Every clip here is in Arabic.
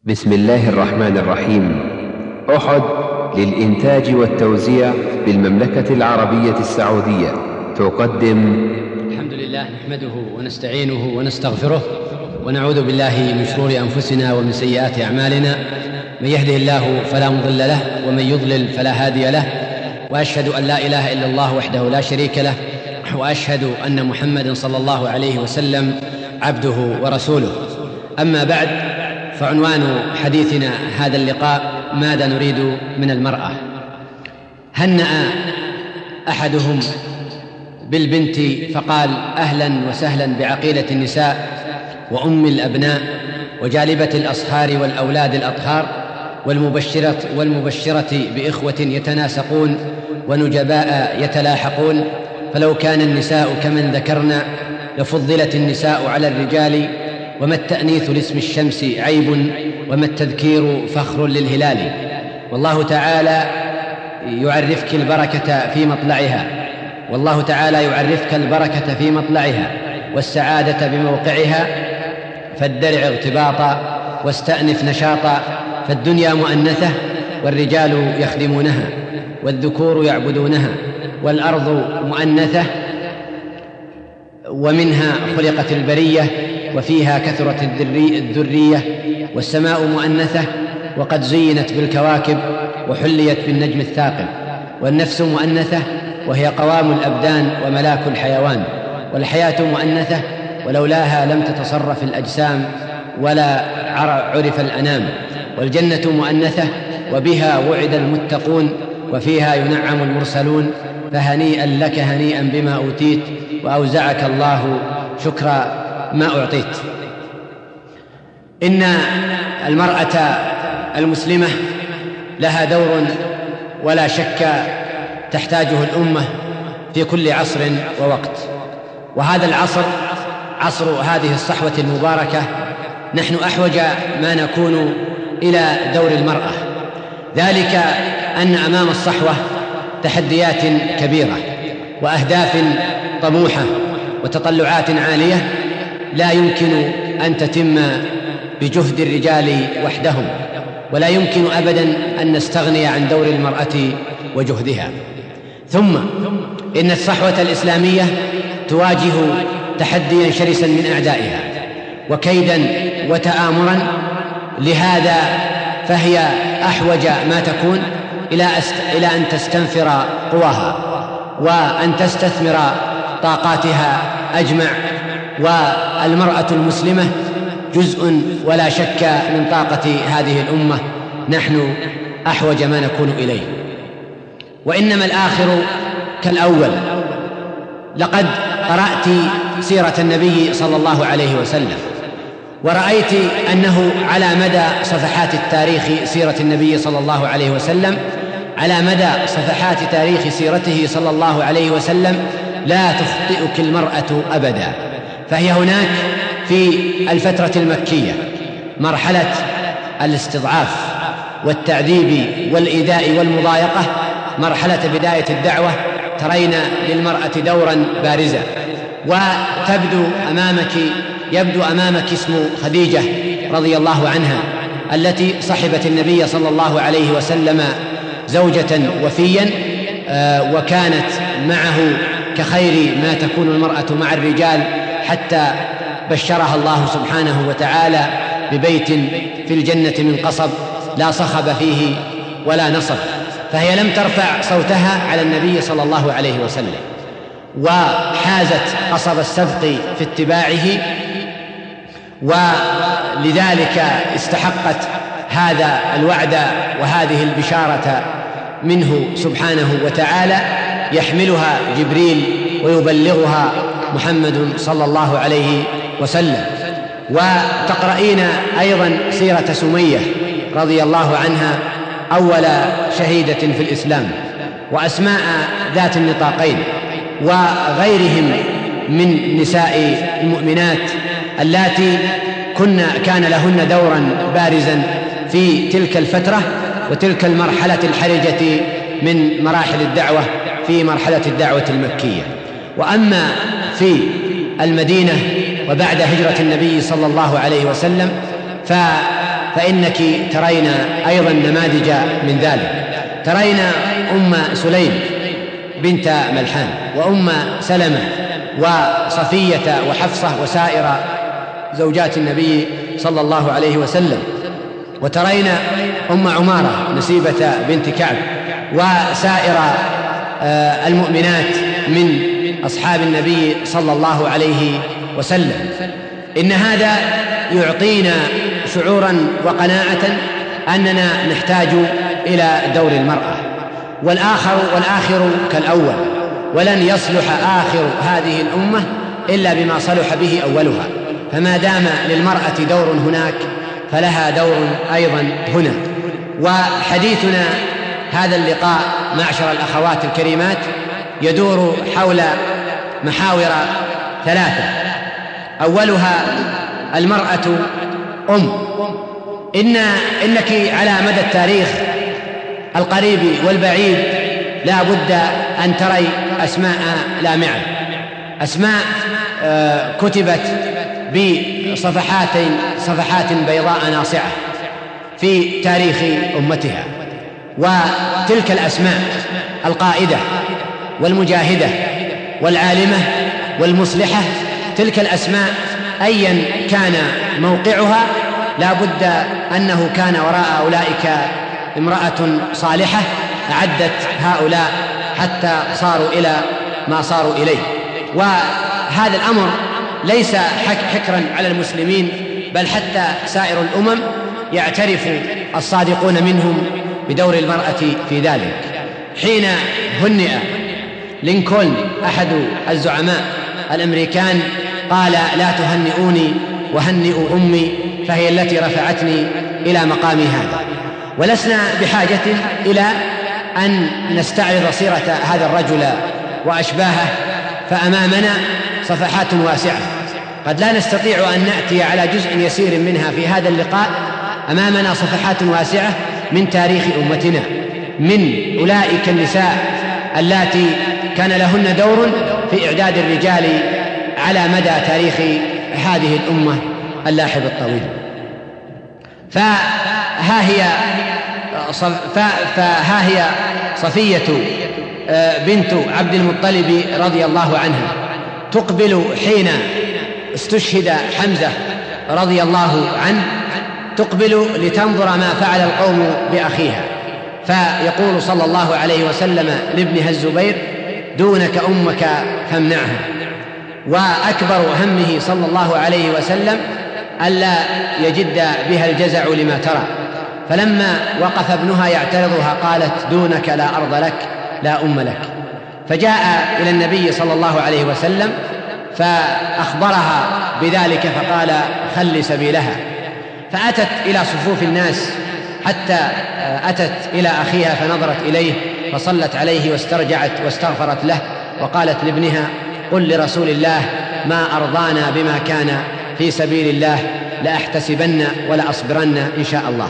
بسم الله الرحمن الرحيم. أحد للإنتاج والتوزيع بالمملكة العربية السعودية تقدم. الحمد لله نحمده ونستعينه ونستغفره ونعوذ بالله من شرور أنفسنا ومن سيئات أعمالنا، من يهده الله فلا مضل له ومن يضلل فلا هادي له، وأشهد أن لا إله إلا الله وحده لا شريك له، وأشهد أن محمدًا صلى الله عليه وسلم عبده ورسوله. أما بعد، فعنوان حديثنا هذا اللقاء: ماذا نريد من المرأة؟ هنأ أحدهم بالبنت فقال: أهلا وسهلا بعقيلة النساء وأم الأبناء وجالبة الأصهار والأولاد الأطهار والمبشرة بإخوة يتناسقون ونجباء يتلاحقون، فلو كان النساء كمن ذكرنا لفضلت النساء على الرجال، وما التأنيث لاسم الشمس عيب وما التذكير فخر للهلال. والله تعالى يعرفك البركة في مطلعها، والله تعالى يعرفك البركة في مطلعها والسعادة بموقعها، فادرع اغتباطا واستأنف نشاطا، فالدنيا مؤنثة والرجال يخدمونها والذكور يعبدونها، والأرض مؤنثة ومنها خلقت البرية وفيها كثرت الذرية، والسماء مؤنثة وقد زينت بالكواكب وحليت بالنجم الثاقب، والنفس مؤنثة وهي قوام الأبدان وملاك الحيوان، والحياة مؤنثة ولولاها لم تتصرف الأجسام ولا عرف الأنام، والجنة مؤنثة وبها وعد المتقون وفيها ينعم المرسلون، فهنيئا لك هنيئا بما أوتيت وأوزعك الله شكر ما أعطيت. إن المرأة المسلمة لها دور ولا شك تحتاجه الأمة في كل عصر ووقت، وهذا العصر عصر هذه الصحوة المباركة نحن أحوج ما نكون إلى دور المرأة، ذلك أن أمام الصحوة تحديات كبيرة وأهداف طموحة وتطلعات عالية لا يمكن أن تتم بجهد الرجال وحدهم، ولا يمكن أبدا أن نستغني عن دور المرأة وجهدها. ثم إن الصحوة الإسلامية تواجه تحديا شرسا من أعدائها وكيدا وتآمرا، لهذا فهي أحوج ما تكون إلى أن تستنفر قواها وأن تستثمر طاقاتها أجمع، والمرأة المسلمة جزء ولا شك من طاقة هذه الأمة نحن أحوج ما نكون إليه. وإنما الآخر كالأول. لقد قرأت سيرة النبي صلى الله عليه وسلم ورأيت أنه على مدى صفحات التاريخ سيرة النبي صلى الله عليه وسلم، على مدى صفحات تاريخ سيرته صلى الله عليه وسلم لا تخطئك المرأة أبدا. فهي هناك في الفترة المكية مرحلة الاستضعاف والتعذيب والإيذاء والمضايقة، مرحلة بداية الدعوة، ترين للمرأة دورا بارزا، يبدو أمامك اسم خديجة رضي الله عنها التي صحبت النبي صلى الله عليه وسلم زوجة وفيا، وكانت معه كخير ما تكون المرأة مع الرجال، حتى بشرها الله سبحانه وتعالى ببيت في الجنة من قصب لا صخب فيه ولا نصب. فهي لم ترفع صوتها على النبي صلى الله عليه وسلم، وحازت قصب السبق في اتباعه، ولذلك استحقت هذا الوعد وهذه البشارة منه سبحانه وتعالى، يحملها جبريل ويبلغها محمد صلى الله عليه وسلم. وتقرأين أيضا سيرة سمية رضي الله عنها أول شهيدة في الإسلام، وأسماء ذات النطاقين، وغيرهم من نساء المؤمنات اللاتي كان لهن دورا بارزا في تلك الفترة وتلك المرحلة الحرجة من مراحل الدعوة في مرحلة الدعوة المكية. وأما في المدينة وبعد هجرة النبي صلى الله عليه وسلم فإنك ترين أيضا نماذج من ذلك. ترين أم سليم بنت ملحان، وأم سلمة، وصفية، وحفصة، وسائر زوجات النبي صلى الله عليه وسلم. وترين أم عمارة نسيبة بنت كعب، وسائر المؤمنات من أصحاب النبي صلى الله عليه وسلم. إن هذا يعطينا شعورا وقناعة أننا نحتاج إلى دور المرأة، والآخر كالأول، ولن يصلح آخر هذه الأمة إلا بما صلح به أولها. فما دام للمرأة دور هناك فلها دور أيضا هنا. وحديثنا هذا اللقاء معشر الأخوات الكريمات يدور حول محاور ثلاثة. أولها المرأة إنك على مدى التاريخ القريب والبعيد لا بد أن تري أسماء لامعة، أسماء كتبت بصفحات بيضاء ناصعة في تاريخ أمتها. وتلك الأسماء القائدة والمجاهدة والعالمة والمصلحة، تلك الأسماء أيا كان موقعها لا بد أنه كان وراء أولئك امرأة صالحة أعدت هؤلاء حتى صاروا إلى ما صاروا إليه. وهذا الأمر ليس حكرا على المسلمين، بل حتى سائر الأمم يعترف الصادقون منهم بدور المرأة في ذلك. حين هنئ لينكولن أحد الزعماء الأمريكان قال: لا تهنئوني وهنئوا أمي فهي التي رفعتني إلى مقامي هذا. ولسنا بحاجة إلى أن نستعرض سيرة هذا الرجل وأشباهه، فأمامنا صفحات واسعة قد لا نستطيع أن نأتي على جزء يسير منها في هذا اللقاء. أمامنا صفحات واسعة من تاريخ أمتنا، من أولئك النساء اللاتي كان لهن دور في إعداد الرجال على مدى تاريخ هذه الأمة اللاحظ الطويل. فها هي صفية بنت عبد المطلب رضي الله عنها تقبل حين استشهد حمزة رضي الله عنه، تقبل لتنظر ما فعل القوم بأخيها، فيقول صلى الله عليه وسلم لابنها الزبير: دونك أمك فامنعها. وأكبر همه صلى الله عليه وسلم ألا يجد بها الجزع لما ترى، فلما وقف ابنها يعترضها قالت: دونك لا أرض لك لا أم لك. فجاء إلى النبي صلى الله عليه وسلم فأخبرها بذلك فقال: خل سبيلها. فأتت إلى صفوف الناس حتى أتت إلى أخيها فنظرت إليه فصلت عليه واسترجعت واستغفرت له، وقالت لابنها: قل لرسول الله ما أرضانا بما كان في سبيل الله لأحتسبن ولأصبرن إن شاء الله.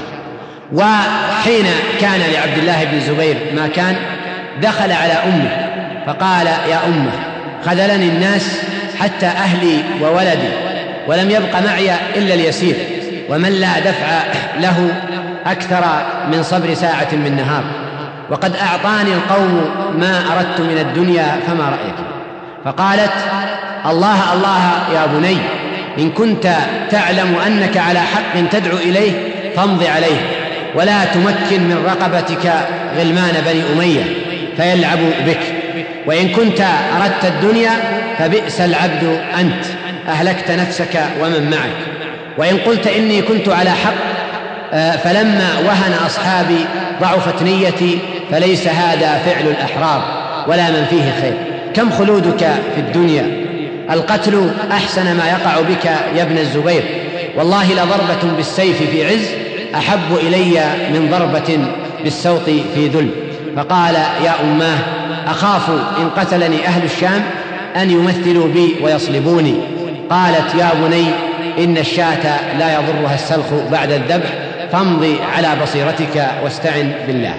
وحين كان لعبد الله بن الزبير ما كان دخل على أمه فقال: يا أمه، خذلني الناس حتى أهلي وولدي، ولم يبق معي إلا اليسير، ومن لا دفع له أكثر من صبر ساعة من نهار، وقد أعطاني القوم ما أردت من الدنيا، فما رأيك؟ فقالت: الله الله يا بني، إن كنت تعلم أنك على حق تدعو إليه فامض عليه، ولا تمكن من رقبتك غلمان بني أمية فيلعبوا بك، وإن كنت أردت الدنيا فبئس العبد أنت، أهلكت نفسك ومن معك. وإن قلت إني كنت على حق فلما وهن أصحابي ضعفت نيتي، فليس هذا فعل الأحرار ولا من فيه خير. كم خلودك في الدنيا، القتل أحسن ما يقع بك يا ابن الزبير، والله لضربة بالسيف في عز أحب إلي من ضربة بالسوط في ذل. فقال: يا أماه، أخاف إن قتلني أهل الشام أن يمثلوا بي ويصلبوني. قالت: يا بني، إن الشاة لا يضرها السلخ بعد الذبح، فامضي على بصيرتك واستعن بالله.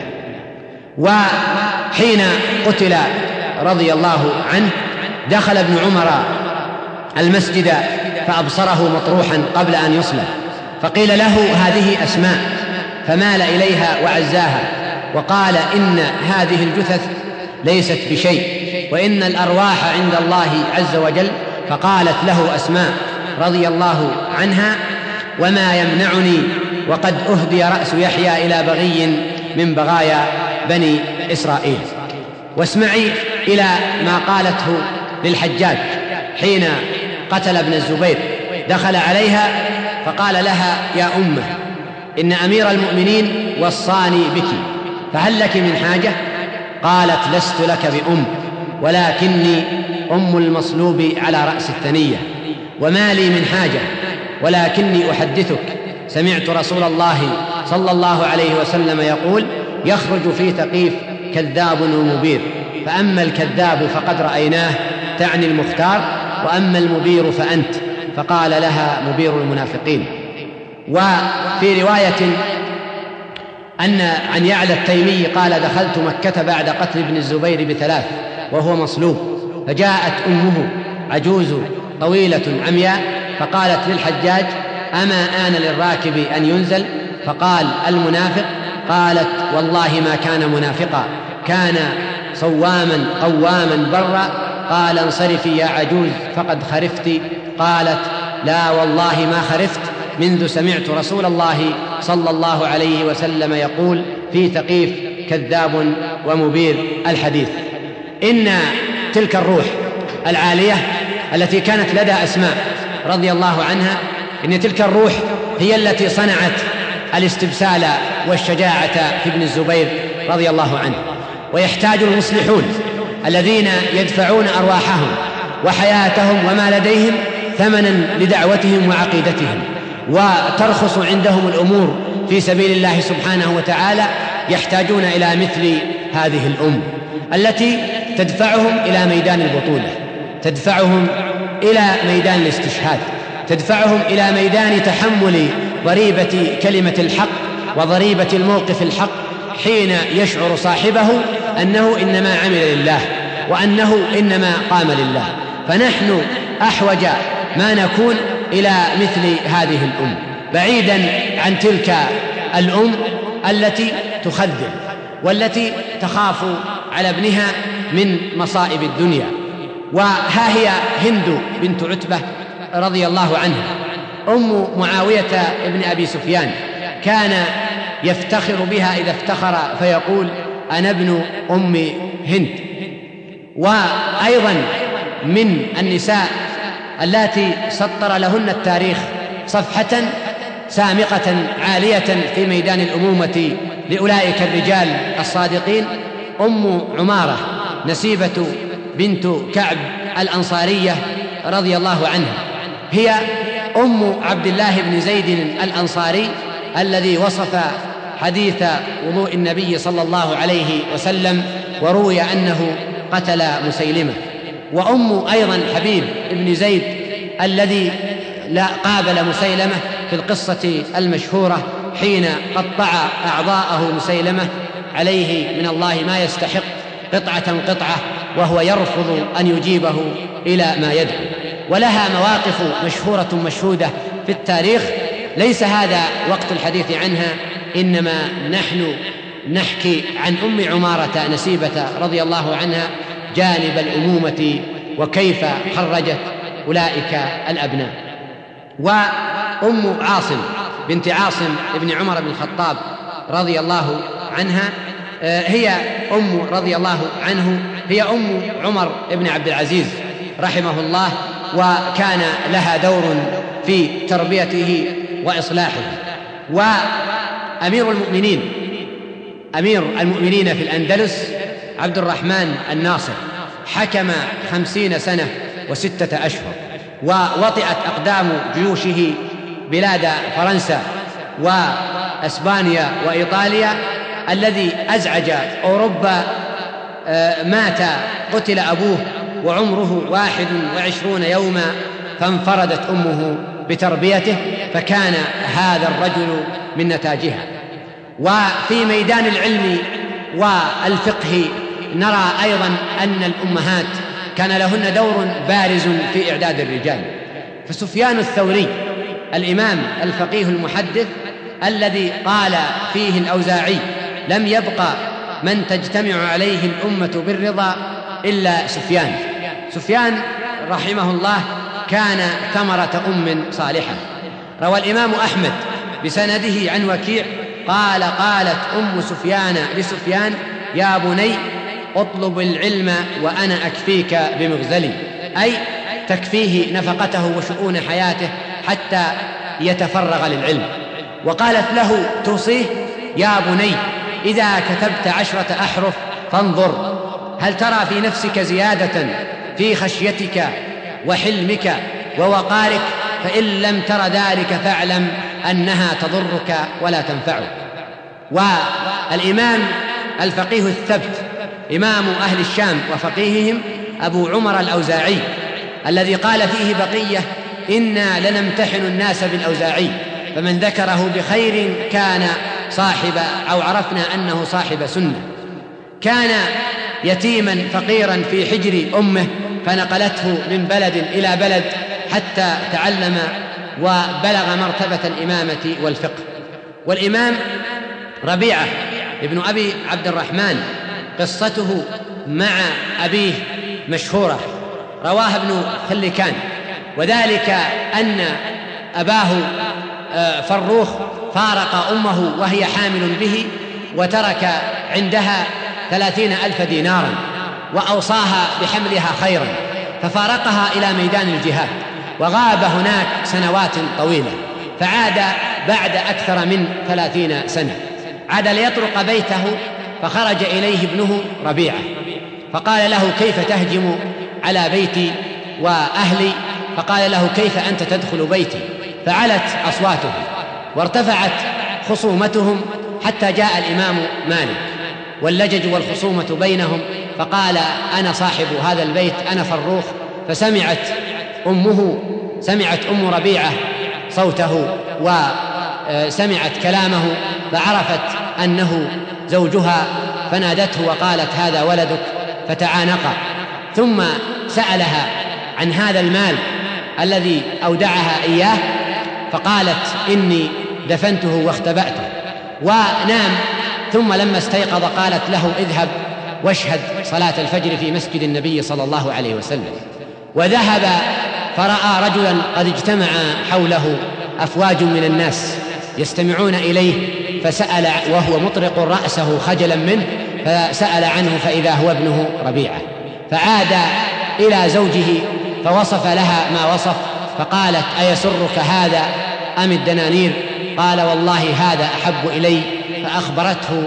وحين قتل رضي الله عنه دخل ابن عمر المسجد فأبصره مطروحا قبل أن يصلب، فقيل له هذه أسماء، فمال إليها وعزاها وقال إن هذه الجثث ليست بشيء وإن الأرواح عند الله عز وجل. فقالت له أسماء رضي الله عنها: وما يمنعني وقد أهدي رأس يحيى إلى بغي من بغايا بني إسرائيل. واسمعي إلى ما قالته للحجاج حين قتل ابن الزبير، دخل عليها فقال لها: يا أمه، إن أمير المؤمنين وصاني بك، فهل لك من حاجة؟ قالت: لست لك بأم، ولكني أم المصلوب على رأس الثنية، وما لي من حاجة، ولكني أحدثك سمعت رسول الله صلى الله عليه وسلم يقول: يخرج في ثقيف كذاب ومبير، فأما الكذاب فقد رأيناه، تعني المختار، وأما المبير فأنت. فقال لها: مبير المنافقين. وفي رواية عن يعلى التيمي قال: دخلت مكة بعد قتل ابن الزبير ب3 وهو مصلوب، فجاءت أمه عجوز طويلة عمياء فقالت للحجاج: أما آن للراكب أن ينزل؟ فقال: المنافق. قالت: والله ما كان منافقا، كان صواما قواما برا. قال: انصرفي يا عجوز فقد خرفت. قالت: لا والله ما خرفت، منذ سمعت رسول الله صلى الله عليه وسلم يقول: في ثقيف كذاب ومبير. الحديث. إن تلك الروح العالية التي كانت لدى أسماء رضي الله عنها، إن تلك الروح هي التي صنعت الاستبسال والشجاعة في ابن الزبير رضي الله عنه. ويحتاج المصلحون الذين يدفعون أرواحهم وحياتهم وما لديهم ثمنا لدعوتهم وعقيدتهم، وترخص عندهم الأمور في سبيل الله سبحانه وتعالى، يحتاجون إلى مثل هذه الأم التي تدفعهم إلى ميدان البطولة، تدفعهم إلى ميدان الاستشهاد، تدفعهم إلى ميدان تحمل ضريبة كلمة الحق وضريبة الموقف الحق، حين يشعر صاحبه أنه إنما عمل لله وأنه إنما قام لله. فنحن أحوج ما نكون إلى مثل هذه الأم، بعيدا عن تلك الأم التي تخذل والتي تخاف على ابنها من مصائب الدنيا. وها هي هند بنت عتبة رضي الله عنها أم معاوية ابن أبي سفيان، كان يفتخر بها إذا افتخر فيقول: أنا ابن أم هند. وأيضا من النساء التي سطر لهن التاريخ صفحة سامقة عالية في ميدان الأمومة لأولئك الرجال الصادقين أم عمارة نسيبة بنت كعب الأنصارية رضي الله عنها، هي أم عبد الله بن زيد الأنصاري الذي وصف حديث وضوء النبي صلى الله عليه وسلم وروي أنه قتل مسيلمة، وأم أيضا حبيب بن زيد الذي قابل مسيلمة في القصة المشهورة حين قطع أعضاءه مسيلمة عليه من الله ما يستحق قطعة قطعة، وهو يرفض أن يجيبه إلى ما يدعو. ولها مواقف مشهورة مشهودة في التاريخ، ليس هذا وقت الحديث عنها، إنما نحن نحكي عن أم عمارة نسيبة رضي الله عنها جانب الأمومة وكيف خرجت أولئك الأبناء. وأم عاصم بنت عاصم ابن عمر بن الخطاب رضي الله عنها هي أم رضي الله عنه، هي أم عمر بن عبد العزيز رحمه الله، وكان لها دور في تربيته وإصلاحه. وأمير المؤمنين في الأندلس عبد الرحمن الناصر حكم 50 سنة و6 أشهر، ووطئت أقدام جيوشه بلاد فرنسا وأسبانيا وإيطاليا الذي أزعج أوروبا. قتل أبوه وعمره 21 يوما، فانفردت أمه بتربيته، فكان هذا الرجل من نتاجها. وفي ميدان العلم والفقه نرى أيضا أن الأمهات كان لهن دور بارز في إعداد الرجال. فسفيان الثوري الإمام الفقيه المحدث الذي قال فيه الأوزاعي: لم يبقى من تجتمع عليه الأمة بالرضا إلا سفيان. سفيان رحمه الله كان ثمرة أم صالحة. روى الإمام أحمد بسنده عن وكيع قال: قالت أم سفيان لسفيان: يا بني اطلب العلم وأنا أكفيك بمغزلي، أي تكفيه نفقته وشؤون حياته حتى يتفرغ للعلم. وقالت له توصيه: يا بني إذا كتبت 10 أحرف فانظر هل ترى في نفسك زيادة في خشيتك وحلمك ووقارك، فإن لم تر ذلك فاعلم أنها تضرك ولا تنفعك. والإمام الفقيه الثبت إمام أهل الشام وفقيههم أبو عمر الأوزاعي الذي قال فيه بقية: إنا لنمتحن الناس بالأوزاعي، فمن ذكره بخير كان صاحب أو عرفنا أنه صاحب سنة. كان يتيما فقيرا في حجر أمه، فنقلته من بلد إلى بلد حتى تعلم وبلغ مرتبة الإمامة والفقه. والإمام ربيعة ابن أبي عبد الرحمن قصته مع أبيه مشهورة، رواها ابن خلكان، وذلك أن أباه فروخ فارق أمه وهي حامل به، وترك عندها 30,000 دينارا، وأوصاها بحملها خيرا، ففارقها إلى ميدان الجهاد، وغاب هناك سنوات طويلة، فعاد بعد أكثر من 30 سنة، عاد ليطرق بيته، فخرج إليه ابنه ربيعة فقال له: كيف تهجم على بيتي وأهلي؟ فقال له: كيف أنت تدخل بيتي؟ فعلت أصواتهم وارتفعت خصومتهم حتى جاء الإمام مالك، واللجج والخصومة بينهم، فقال: أنا صاحب هذا البيت، أنا فروخ. فسمعت أم ربيعة صوته وسمعت كلامه، فعرفت أنه زوجها، فنادته وقالت: هذا ولدك، فتعانقا. ثم سألها عن هذا المال الذي أودعها إياه، فقالت: إني دفنته واختبأته، ونام. ثم لما استيقظ قالت له: اذهب واشهد صلاة الفجر في مسجد النبي صلى الله عليه وسلم. وذهب فرأى رجلا قد اجتمع حوله أفواج من الناس يستمعون إليه، فسأل وهو مطرق رأسه خجلا منه، فسأل عنه فإذا هو ابنه ربيعة، فعاد إلى زوجه فوصف لها ما وصف، فقالت: أيسرك هذا أم الدنانير؟ قال: والله هذا أحب إلي. فأخبرته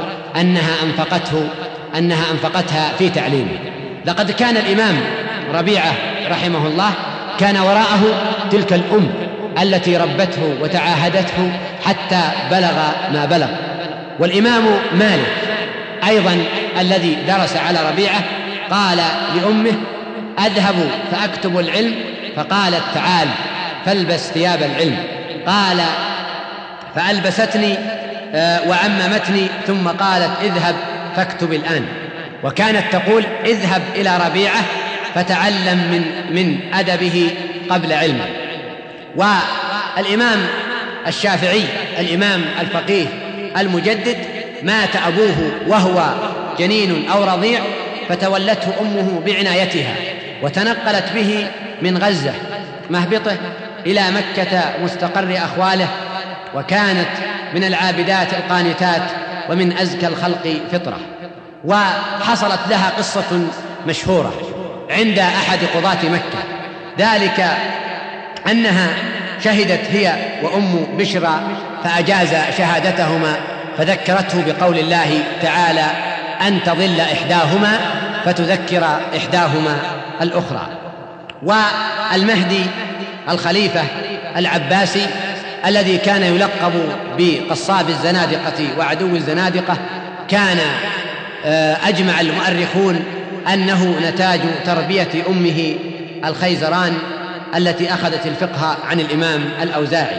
أنها أنفقتها في تعليمه. لقد كان الإمام ربيعة رحمه الله كان وراءه تلك الأم التي ربته وتعاهدته حتى بلغ ما بلغ. والإمام مالك أيضا الذي درس على ربيعة قال لأمه: أذهب فأكتب العلم، فقالت: تعال فالبس ثياب العلم. قال: فألبستني وعممتني، ثم قالت: اذهب فاكتب الآن. وكانت تقول: اذهب إلى ربيعة فتعلم من أدبه قبل علمه. والإمام الشافعي الإمام الفقيه المجدد مات أبوه وهو جنين أو رضيع، فتولته أمه بعنايتها، وتنقلت به من غزة مهبطه إلى مكة مستقر أخواله، وكانت من العابدات القانتات ومن أزكى الخلق فطرة. وحصلت لها قصة مشهورة عند أحد قضاة مكة، ذلك أنها شهدت هي وأم بشرى فأجاز شهادتهما، فذكرته بقول الله تعالى: أن تضل إحداهما فتذكر إحداهما الأخرى. والمهدي الخليفة العباسي الذي كان يلقب بقصاب الزنادقة وعدو الزنادقة، كان أجمع المؤرخون أنه نتاج تربية أمه الخيزران التي أخذت الفقه عن الإمام الأوزاعي.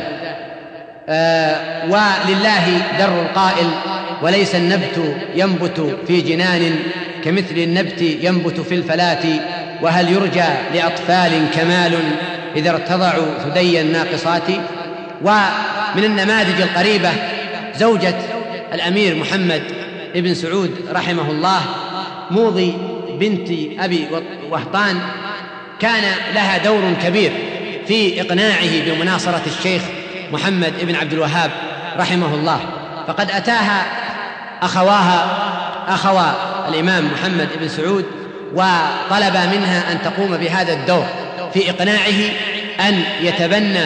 ولله در القائل: وليس النبت ينبت في جنان كمثل النبت ينبت في الفلاة، وهل يرجى لأطفال كمال إذا ارتضعوا ثدي الناقصات. ومن النماذج القريبة زوجة الأمير محمد بن سعود رحمه الله، موضي بنت أبي وهطان، كان لها دور كبير في إقناعه بمناصرة الشيخ محمد بن عبد الوهاب رحمه الله، فقد أتاها أخوا الإمام محمد بن سعود وطلب منها أن تقوم بهذا الدور في إقناعه أن يتبنى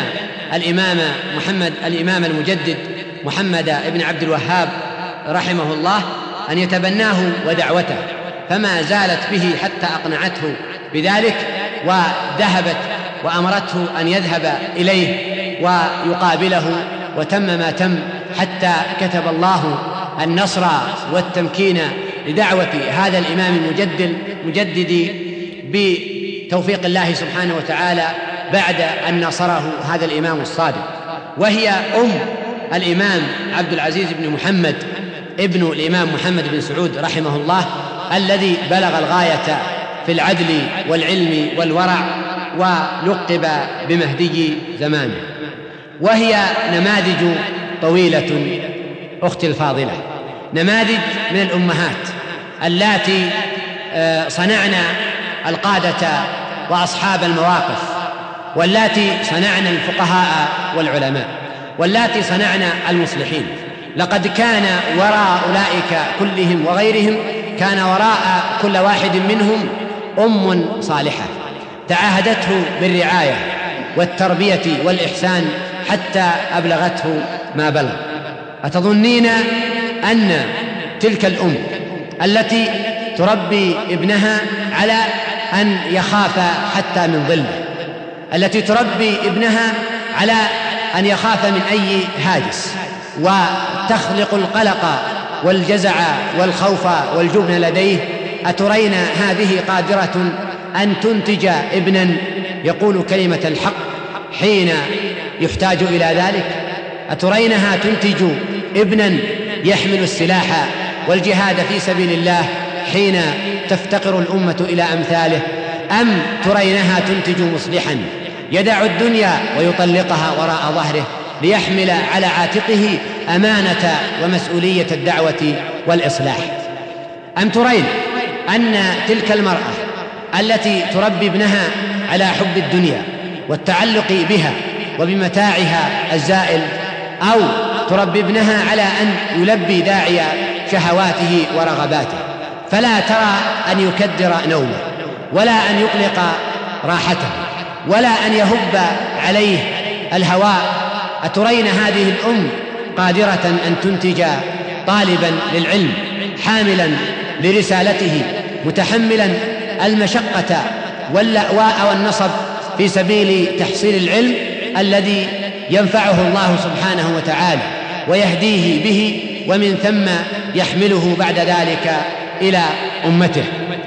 الإمام المجدد محمد بن عبد الوهاب رحمه الله، أن يتبناه ودعوته، فما زالت به حتى أقنعته بذلك، وذهبت وأمرته أن يذهب إليه ويقابله، وتم ما تم حتى كتب الله النصر والتمكين لدعوة هذا الإمام المجدد بتوفيق الله سبحانه وتعالى بعد أن نصره هذا الإمام الصادق. وهي أم الإمام عبد العزيز بن محمد ابن الإمام محمد بن سعود رحمه الله، الذي بلغ الغاية في العدل والعلم والورع، ولقب بمهدي زمانه. وهي نماذج طويلة أختي الفاضلة، نماذج من الأمهات اللاتي صنعنا القادة وأصحاب المواقف، واللاتي صنعنا الفقهاء والعلماء، واللاتي صنعنا المصلحين. لقد كان وراء أولئك كلهم وغيرهم، كان وراء كل واحد منهم أم صالحة تعاهدته بالرعاية والتربية والإحسان حتى أبلغته ما بلغ. أتظنين أن تلك الأم التي تربي ابنها على أن يخاف حتى من ظله، التي تربي ابنها على أن يخاف من أي هاجس، وتخلق القلق والجزع والخوف والجبن لديه، أترين هذه قادرة أن تنتج ابنا يقول كلمة الحق حين يحتاج إلى ذلك؟ أترينها تنتج ابنا يحمل السلاح والجهاد في سبيل الله حين تفتقر الأمة إلى أمثاله؟ أم ترينها تنتج مصلحا يدع الدنيا ويطلقها وراء ظهره ليحمل على عاتقه أمانة ومسؤولية الدعوة والإصلاح؟ أم ترين أن تلك المرأة التي تربي ابنها على حب الدنيا والتعلق بها وبمتاعها الزائل، أو تربي ابنها على أن يلبي داعي شهواته ورغباته، فلا ترى أن يكدر نومه، ولا أن يقلق راحته، ولا أن يهب عليه الهواء؟ أترين هذه الأم قادرة أن تنتج طالبا للعلم حاملا لرسالته متحملا المشقة واللأواء والنصب في سبيل تحصيل العلم الذي ينفعه الله سبحانه وتعالى ويهديه به، ومن ثم يحمله بعد ذلك إلى أمته؟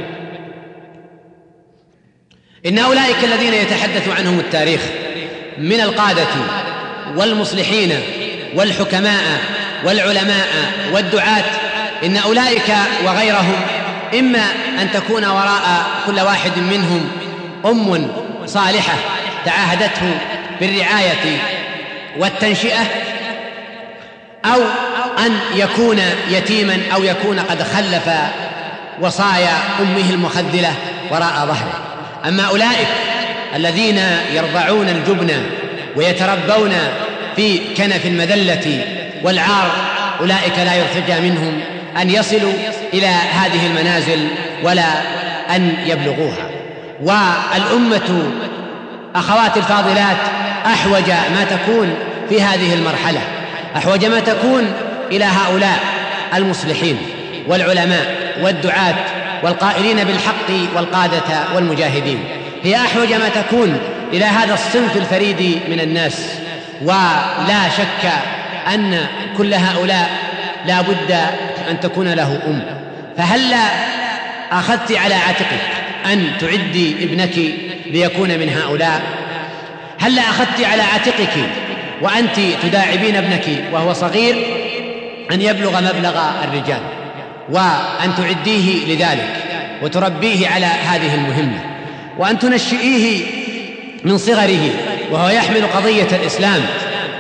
إن أولئك الذين يتحدث عنهم التاريخ من القادة والمصلحين والحكماء والعلماء والدعاة، إن أولئك وغيرهم إما أن تكون وراء كل واحد منهم أم صالحة تعاهدته بالرعاية والتنشئة، أو أن يكون يتيما، أو يكون قد خلف وصايا أمه المخذلة وراء ظهره. أما أولئك الذين يرضعون الجبن ويتربون في كنف المذلة والعار، أولئك لا يرتجى منهم أن يصلوا إلى هذه المنازل ولا أن يبلغوها. والأمة أخوات الفاضلات أحوج ما تكون في هذه المرحلة، أحوج ما تكون إلى هؤلاء المصلحين والعلماء والدعاة والقائلين بالحق والقادة والمجاهدين. هي أحوج ما تكون إلى هذا الصنف الفريد من الناس، ولا شك أن كل هؤلاء لا بد أن تكون له أم. فهل أخذت على عاتقك أن تعدي ابنك ليكون من هؤلاء؟ هل أخذت على عاتقك وأنت تداعبين ابنك وهو صغير أن يبلغ مبلغ الرجال، وأن تعديه لذلك وتربيه على هذه المهمة، وأن تنشئيه من صغره وهو يحمل قضية الإسلام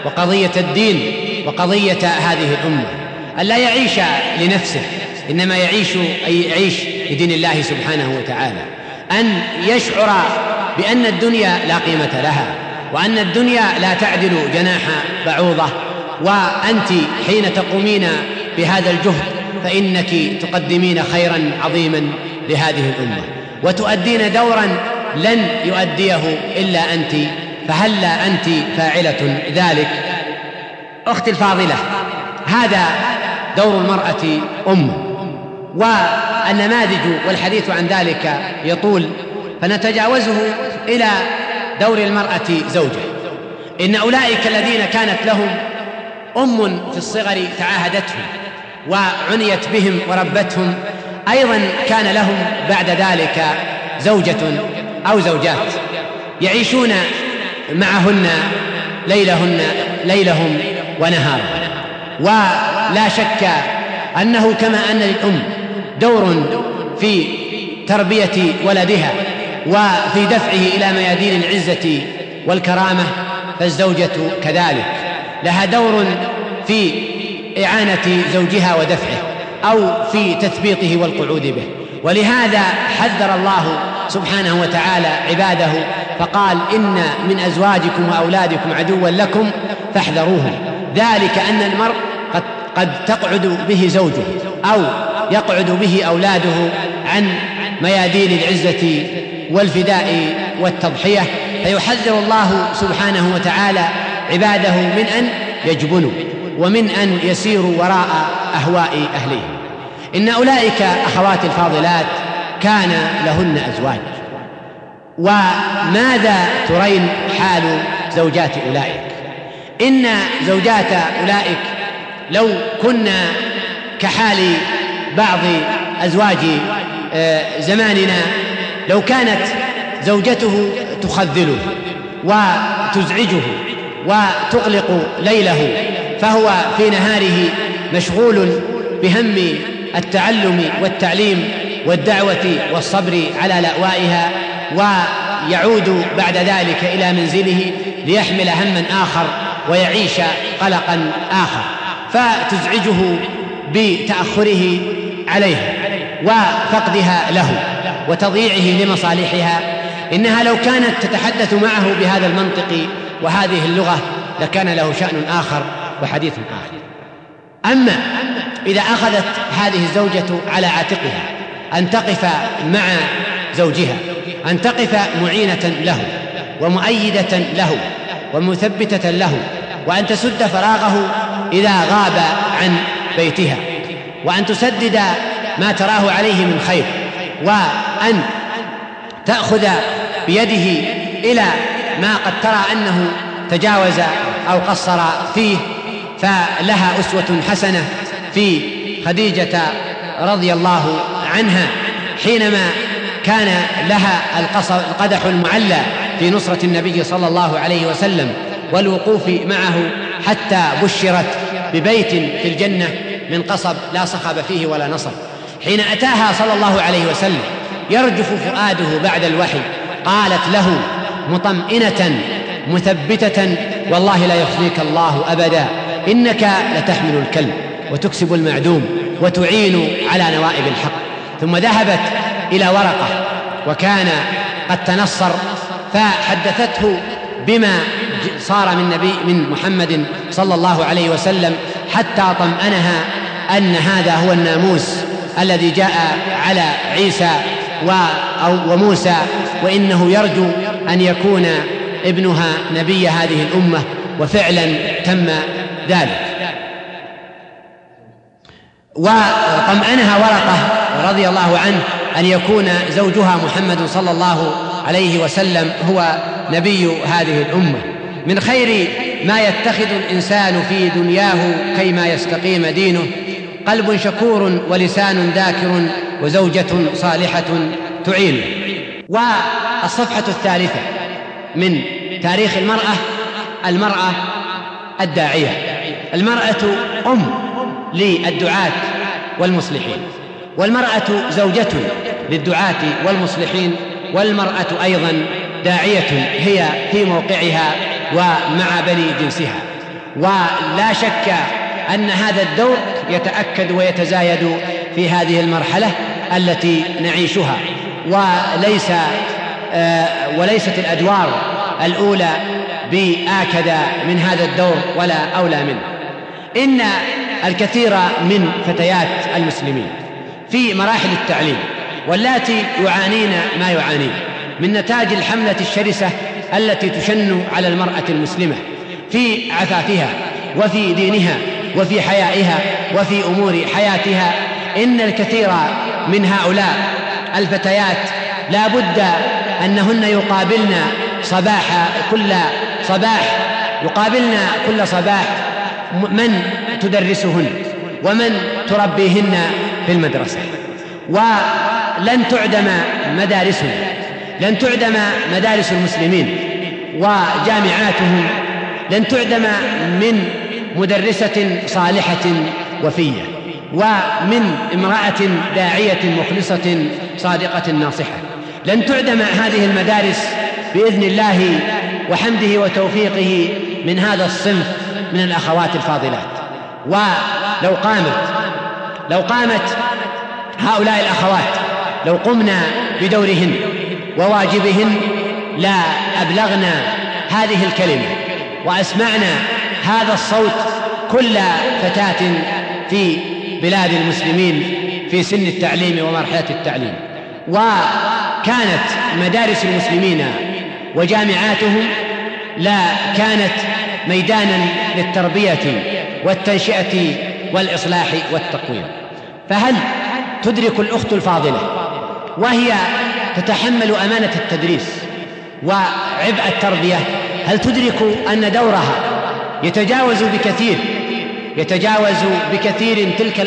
وقضية الدين وقضية هذه الأمة، أن لا يعيش لنفسه إنما يعيش لدين الله سبحانه وتعالى، أن يشعر بأن الدنيا لا قيمة لها، وأن الدنيا لا تعدل جناح بعوضة، وأنت حين تقومين بهذا الجهد فإنك تقدمين خيرا عظيما لهذه الأمة وتؤدين دورا لن يؤديه إلا أنت، فهلا أنت فاعلة ذلك. أختي الفاضلة، هذا دور المرأة والنماذج والحديث عن ذلك يطول، فنتجاوزه إلى دور المرأة زوجة. إن أولئك الذين كانت لهم في الصغر تعاهدتهم وعنيت بهم وربتهم، أيضا كان لهم بعد ذلك زوجة أو زوجات يعيشون معهن ليلهم ونهارهم. ولا شك أنه كما أن للأم دور في تربية ولدها وفي دفعه إلى ميادين العزة والكرامة، فالزوجة كذلك لها دور في إعانة زوجها ودفعه أو في تثبيطه والقعود به. ولهذا حذر الله سبحانه وتعالى عباده فقال: إن من أزواجكم وأولادكم عدوا لكم فاحذروهم. ذلك أن المرء قد تقعد به زوجه أو يقعد به أولاده عن ميادين العزة والفداء والتضحية، فيحذر الله سبحانه وتعالى عباده من أن يجبنوا ومن أن يسيروا وراء أهواء أهلهم. إن أولئك أخوات الفاضلات كان لهن أزواج، وماذا ترين حال زوجات أولئك؟ إن زوجات أولئك لو كنا كحال بعض أزواج زماننا، لو كانت زوجته تخذله وتزعجه وتغلق ليله، فهو في نهاره مشغول بهم التعلم والتعليم والدعوة والصبر على لأوائها، ويعود بعد ذلك إلى منزله ليحمل هما آخر ويعيش قلقا آخر، فتزعجه بتأخره عليها وفقدها له وتضييعه لمصالحها. إنها لو كانت تتحدث معه بهذا المنطق وهذه اللغة لكان له شأن آخر وحديث آخر. أما إذا أخذت هذه الزوجة على عاتقها أن تقف مع زوجها، أن تقف معينة له ومؤيدة له ومثبتة له، وأن تسد فراغه إذا غاب عن بيتها، وأن تسدد ما تراه عليه من خير، وأن تأخذ بيده إلى ما قد ترى أنه تجاوز أو قصر فيه، فلها أسوة حسنة في خديجة رضي الله عنها حينما كان لها القدح المعلى في نصرة النبي صلى الله عليه وسلم والوقوف معه، حتى بشرت ببيت في الجنة من قصب لا صخب فيه ولا نصب. حين أتاها صلى الله عليه وسلم يرجف فؤاده بعد الوحي قالت له مطمئنة مثبتة: والله لا يخزيك الله أبدا، إنك لتحمل الكلب وتكسب المعدوم وتعين على نوائب الحق. ثم ذهبت إلى ورقة وكان قد تنصر، فحدثته بما صار من محمد صلى الله عليه وسلم، حتى طمأنها أن هذا هو الناموس الذي جاء على عيسى وموسى، وإنه يرجو أن يكون ابنها نبي هذه الأمة، وفعلا تم ذلك. وطمأنها ورقة رضي الله عنه أن يكون زوجها محمد صلى الله عليه وسلم هو نبي هذه الأمة. من خير ما يتخذ الإنسان في دنياه كيما يستقيم دينه: قلب شكور ولسان ذاكر وزوجة صالحة تعين. والصفحة الثالثة من تاريخ المرأة الداعية. المرأة للدعاة والمصلحين، والمرأة زوجة للدعاة والمصلحين، والمرأة أيضا داعية هي في موقعها ومع بني جنسها. ولا شك أن هذا الدور يتأكد ويتزايد في هذه المرحلة التي نعيشها، وليست الأدوار الأولى بآكد من هذا الدور ولا أولى منه. إن الكثير من فتيات المسلمين في مراحل التعليم واللاتي يعانين ما يعانين من نتاج الحملة الشرسة التي تشن على المرأة المسلمة في عفافها وفي دينها وفي حيائها وفي أمور حياتها، إن الكثير من هؤلاء الفتيات لا بد أنهن يقابلن كل صباح من تدرسهن ومن تربيهن في المدرسة، ولن تعدم مدارس المسلمين وجامعاتهم، لن تعدم من مدرسة صالحة وفية ومن امرأة داعية مخلصة صادقة ناصحة. لن تعدم هذه المدارس بإذن الله وحمده وتوفيقه من هذا الصنف من الأخوات الفاضلات. ولو قامت هؤلاء الأخوات، لو قمنا بدورهن وواجبهن، لا أبلغنا هذه الكلمة وأسمعنا هذا الصوت كل فتاة في بلاد المسلمين في سن التعليم ومرحلة التعليم. وكانت مدارس المسلمين وجامعاتهم لا كانت ميدانا للتربية والتنشئة والإصلاح والتقويم. فهل تدرك الأخت الفاضلة وهي تتحمل أمانة التدريس وعبء التربية، هل تدرك أن دورها يتجاوز بكثير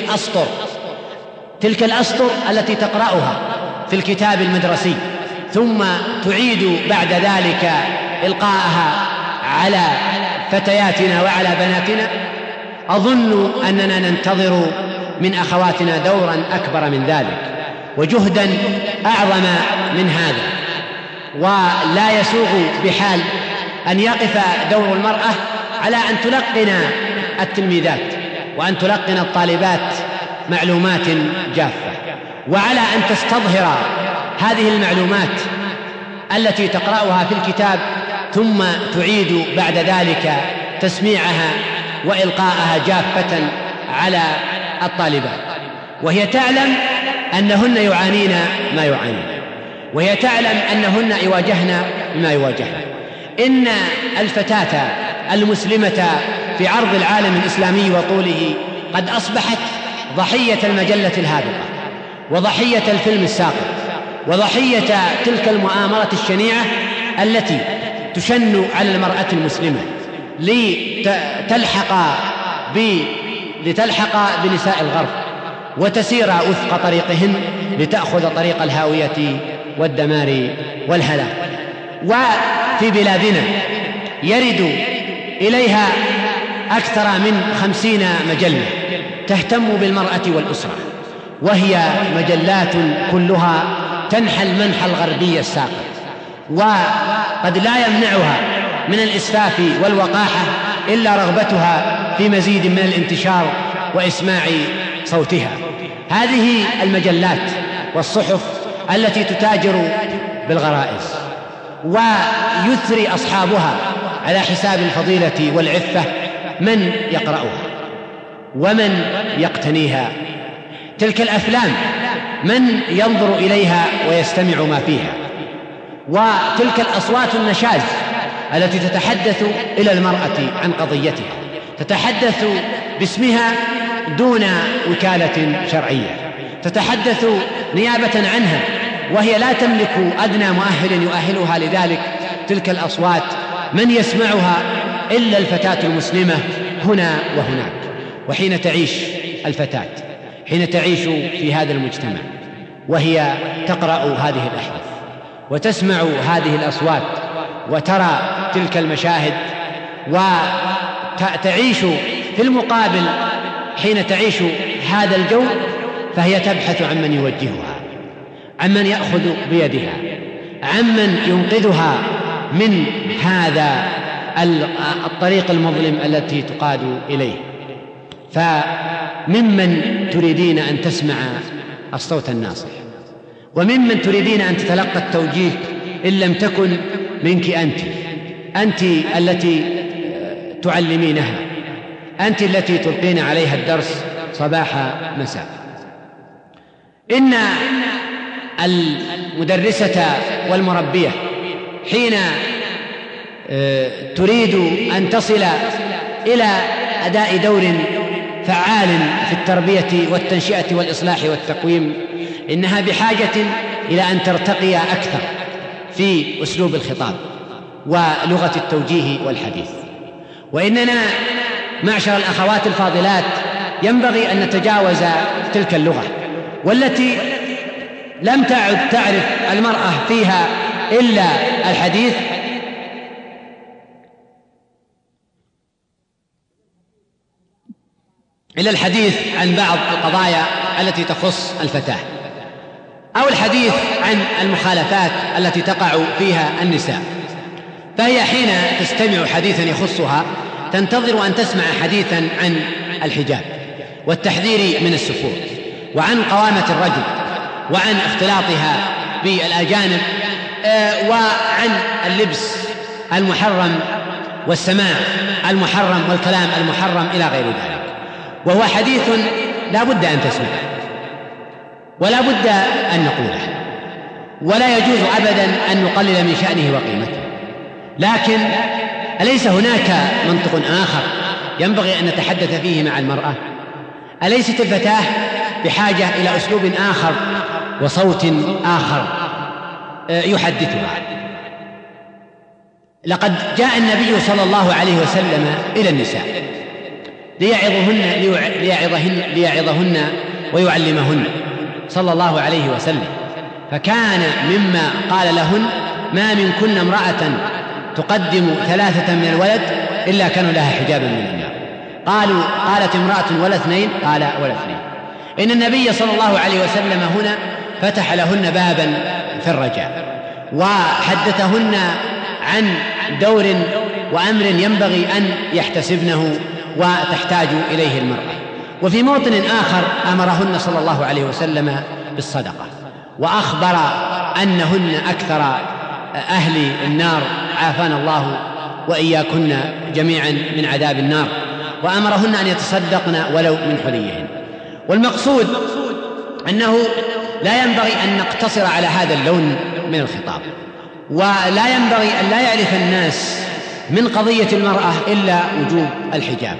تلك الأسطر التي تقرأها في الكتاب المدرسي، ثم تعيد بعد ذلك إلقاءها على فتياتنا وعلى بناتنا؟ أظن أننا ننتظر من أخواتنا دورا أكبر من ذلك وجهدا أعظم من هذا، ولا يسوغ بحال أن يقف دور المرأة على أن تلقن التلميذات وأن تلقن الطالبات معلومات جافة، وعلى أن تستظهر هذه المعلومات التي تقرأها في الكتاب ثم تعيد بعد ذلك تسميعها وإلقاءها جافة على الطالبات، وهي تعلم أنهن يعانين ما يعانين، وهي تعلم أنهن يواجهن ما يواجهن. إن الفتاة المسلمة في عرض العالم الإسلامي وطوله قد أصبحت ضحية المجلة الهابطة وضحية الفيلم الساقط وضحية تلك المؤامرة الشنيعة التي تشن على المرأة المسلمة لتلحق بنساء الغرب وتسير وفق طريقهن لتأخذ طريق الهاوية والدمار والهلاك. وفي بلادنا يرد إليها أكثر من 50 مجلة تهتم بالمرأة والأسرة، وهي مجلات كلها تنحى المنحى الغربي الساقط، وقد لا يمنعها من الإسفاف والوقاحة إلا رغبتها في مزيد من الانتشار وإسماع صوتها. هذه المجلات والصحف التي تتاجر بالغرائز ويثري أصحابها على حساب الفضيلة والعفة من يقرأها ومن يقتنيها. تلك الأفلام من ينظر إليها ويستمع ما فيها، وتلك الأصوات النشاز التي تتحدث إلى المرأة عن قضيتها، تتحدث باسمها دون وكالة شرعية، تتحدث نيابة عنها وهي لا تملك أدنى مؤهل يؤهلها لذلك. تلك الأصوات من يسمعها إلا الفتاة المسلمة هنا وهناك. وحين تعيش الفتاة، حين تعيش في هذا المجتمع وهي تقرأ هذه الأحداث وتسمع هذه الأصوات وترى تلك المشاهد وتعيش في المقابل، حين تعيش هذا الجو فهي تبحث عن من يوجهها، عن من يأخذ بيدها، عن من ينقذها من هذا الطريق المظلم التي تقاد إليه. فممن تريدين أن تسمع الصوت الناصح، وممن تريدين أن تتلقى التوجيه إن لم تكن منك أنت التي تعلمينها، أنت التي تلقين عليها الدرس صباح مساء. إن المدرسة والمربية حين تريد أن تصل إلى أداء دور فعال في التربية والتنشئة والإصلاح والتقويم، إنها بحاجة إلى أن ترتقي أكثر في أسلوب الخطاب ولغة التوجيه والحديث. وإننا معشر الأخوات الفاضلات ينبغي أن نتجاوز تلك اللغة، والتي لم تعد تعرف المرأة فيها إلا الحديث عن بعض القضايا التي تخص الفتاة، أو الحديث عن المخالفات التي تقع فيها النساء. فهي حين تستمع حديثا يخصها تنتظر أن تسمع حديثا عن الحجاب والتحذير من السفور، وعن قوامة الرجل، وعن اختلاطها بالأجانب، وعن اللبس المحرم والسماع المحرم والكلام المحرم إلى غير ذلك. وهو حديث لا بد أن تسمعه ولا بد أن نقوله، ولا يجوز أبدا أن نقلل من شأنه وقيمته. لكن أليس هناك منطق آخر ينبغي أن نتحدث فيه مع المرأة؟ أليست الفتاة بحاجة إلى أسلوب آخر وصوت آخر يحدثها؟ لقد جاء النبي صلى الله عليه وسلم إلى النساء ليعظهن ويعلمهن صلى الله عليه وسلم، فكان مما قال لهن: ما منكن امرأة تقدم 3 من الولد إلا كانوا لها حجابا من النار. قالت امرأة ولا 2؟ قال ولا 2. إن النبي صلى الله عليه وسلم هنا فتح لهن بابا في الرجاء، وحدثهن عن دور وأمر ينبغي أن يحتسبنه وتحتاج إليه المرأة. وفي موطن آخر أمرهن صلى الله عليه وسلم بالصدقة، وأخبر أنهن أكثر أهل النار، عافانا الله وإياكن جميعا من عذاب النار، وأمرهن أن يتصدقن ولو من حليهن. والمقصود أنه لا ينبغي أن نقتصر على هذا اللون من الخطاب، ولا ينبغي أن لا يعرف الناس من قضية المرأة إلا وجوب الحجاب،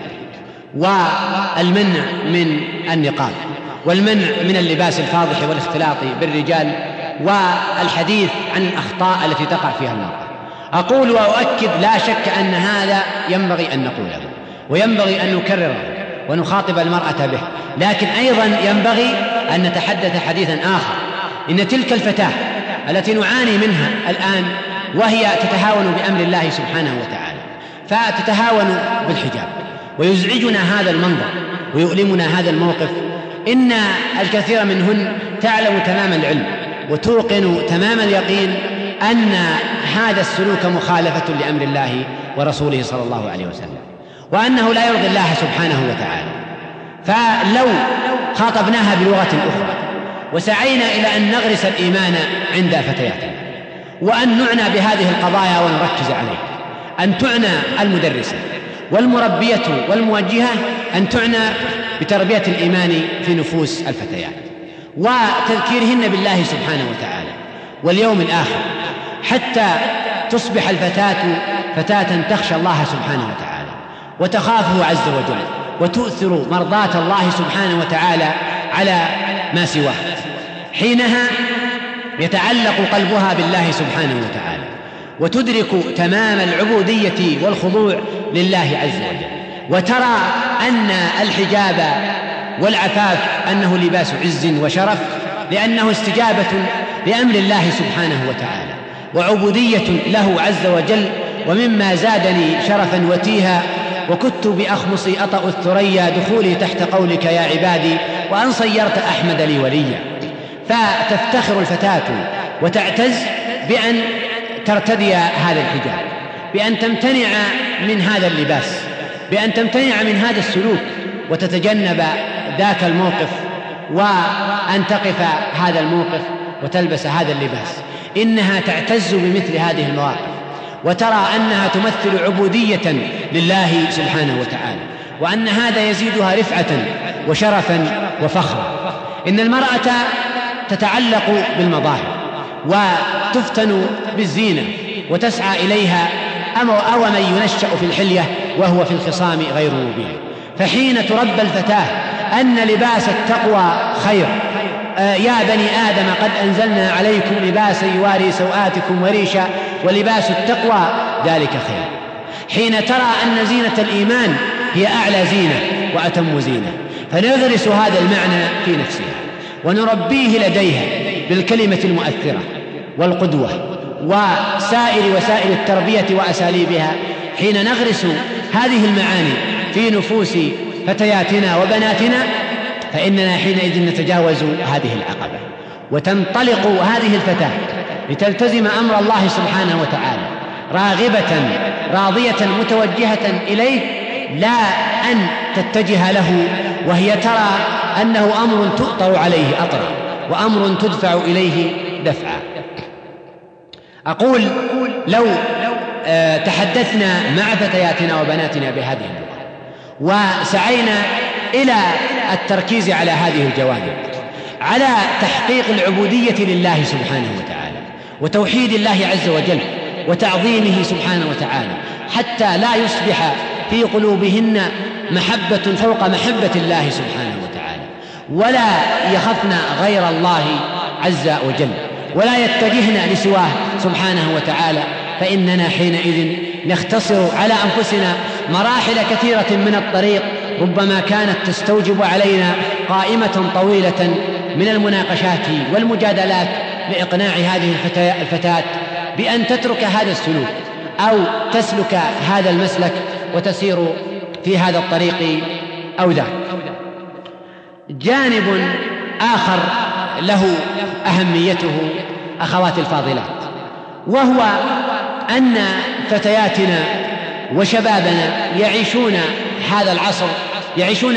والمنع من النقاب، والمنع من اللباس الفاضح والاختلاط بالرجال، والحديث عن الأخطاء التي تقع فيها المرأة. أقول وأؤكد: لا شك أن هذا ينبغي أن نقوله، وينبغي أن نكرره ونخاطب المرأة به، لكن أيضا ينبغي أن نتحدث حديثا آخر. إن تلك الفتاة التي نعاني منها الآن وهي تتهاون بأمر الله سبحانه وتعالى، فتتهاون بالحجاب، ويزعجنا هذا المنظر ويؤلمنا هذا الموقف. إن الكثير منهن تعلم تمام العلم وتوقن تمام اليقين أن هذا السلوك مخالفة لأمر الله ورسوله صلى الله عليه وسلم، وأنه لا يرضي الله سبحانه وتعالى. فلو خاطبناها بلغة أخرى وسعينا إلى أن نغرس الإيمان عند فتياتنا، وأن نعنى بهذه القضايا ونركز عليها، أن تعنى المدرسة والمربية والموجهة، أن تعنى بتربية الإيمان في نفوس الفتيات وتذكيرهن بالله سبحانه وتعالى واليوم الآخر، حتى تصبح الفتاة فتاة تخشى الله سبحانه وتعالى وتخافه عز وجل، وتؤثر مرضاة الله سبحانه وتعالى على ما سواه. حينها يتعلق قلبها بالله سبحانه وتعالى، وتدرك تمام العبودية والخضوع لله عز وجل، وترى أن الحجاب والعفاف أنه لباس عز وشرف، لأنه استجابة لأمر الله سبحانه وتعالى وعبودية له عز وجل. ومما زادني شرفا وتيها وكدت بأخمصي أطأ الثريا دخولي تحت قولك يا عبادي وأن صيرت أحمد لي وليا. فتفتخر الفتاة وتعتز بأن ترتدي هذا الحجاب، بأن تمتنع من هذا اللباس، بأن تمتنع من هذا السلوك وتتجنب ذاك الموقف، وأن تقف هذا الموقف وتلبس هذا اللباس. إنها تعتز بمثل هذه المواقف وترى أنها تمثل عبودية لله سبحانه وتعالى، وأن هذا يزيدها رفعة وشرفا وفخرا. إن المرأة تتعلق بالمظاهر وتفتن بالزينة وتسعى إليها، أو من ينشأ في الحلية وهو في الخصام غير مبين. فحين تربى الفتاة أن لباس التقوى خير، يا بني آدم قد أنزلنا عليكم لباسا يواري سوآتكم وريشا ولباس التقوى ذلك خير. حين ترى أن زينة الإيمان هي أعلى زينة وأتم زينة، فنغرس هذا المعنى في نفسها ونربيه لديها بالكلمة المؤثرة والقدوة وسائر وسائل التربية وأساليبها. حين نغرس هذه المعاني في نفوس فتياتنا وبناتنا فإننا حينئذ نتجاوز هذه العقبة، وتنطلق هذه الفتاة لتلتزم أمر الله سبحانه وتعالى راغبة راضية متوجهة إليه، لا أن تتجه له وهي ترى أنه أمر تؤطر عليه أطرا وأمر تدفع إليه دفعا. أقول لو تحدثنا مع فتياتنا وبناتنا بهذه اللغة وسعينا إلى التركيز على هذه الجوانب، على تحقيق العبودية لله سبحانه وتعالى وتوحيد الله عز وجل وتعظيمه سبحانه وتعالى، حتى لا يصبح في قلوبهن محبة فوق محبة الله سبحانه وتعالى، ولا يخفن غير الله عز وجل، ولا يتجهن لسواه سبحانه وتعالى، فإننا حينئذ نختصر على أنفسنا مراحل كثيرة من الطريق ربما كانت تستوجب علينا قائمة طويلة من المناقشات والمجادلات لإقناع هذه الفتاة بأن تترك هذا السلوك أو تسلك هذا المسلك وتسير في هذا الطريق أو ذاك. جانب آخر له أهميته أخواتي الفاضلات، وهو أن فتياتنا وشبابنا يعيشون هذا العصر، يعيشون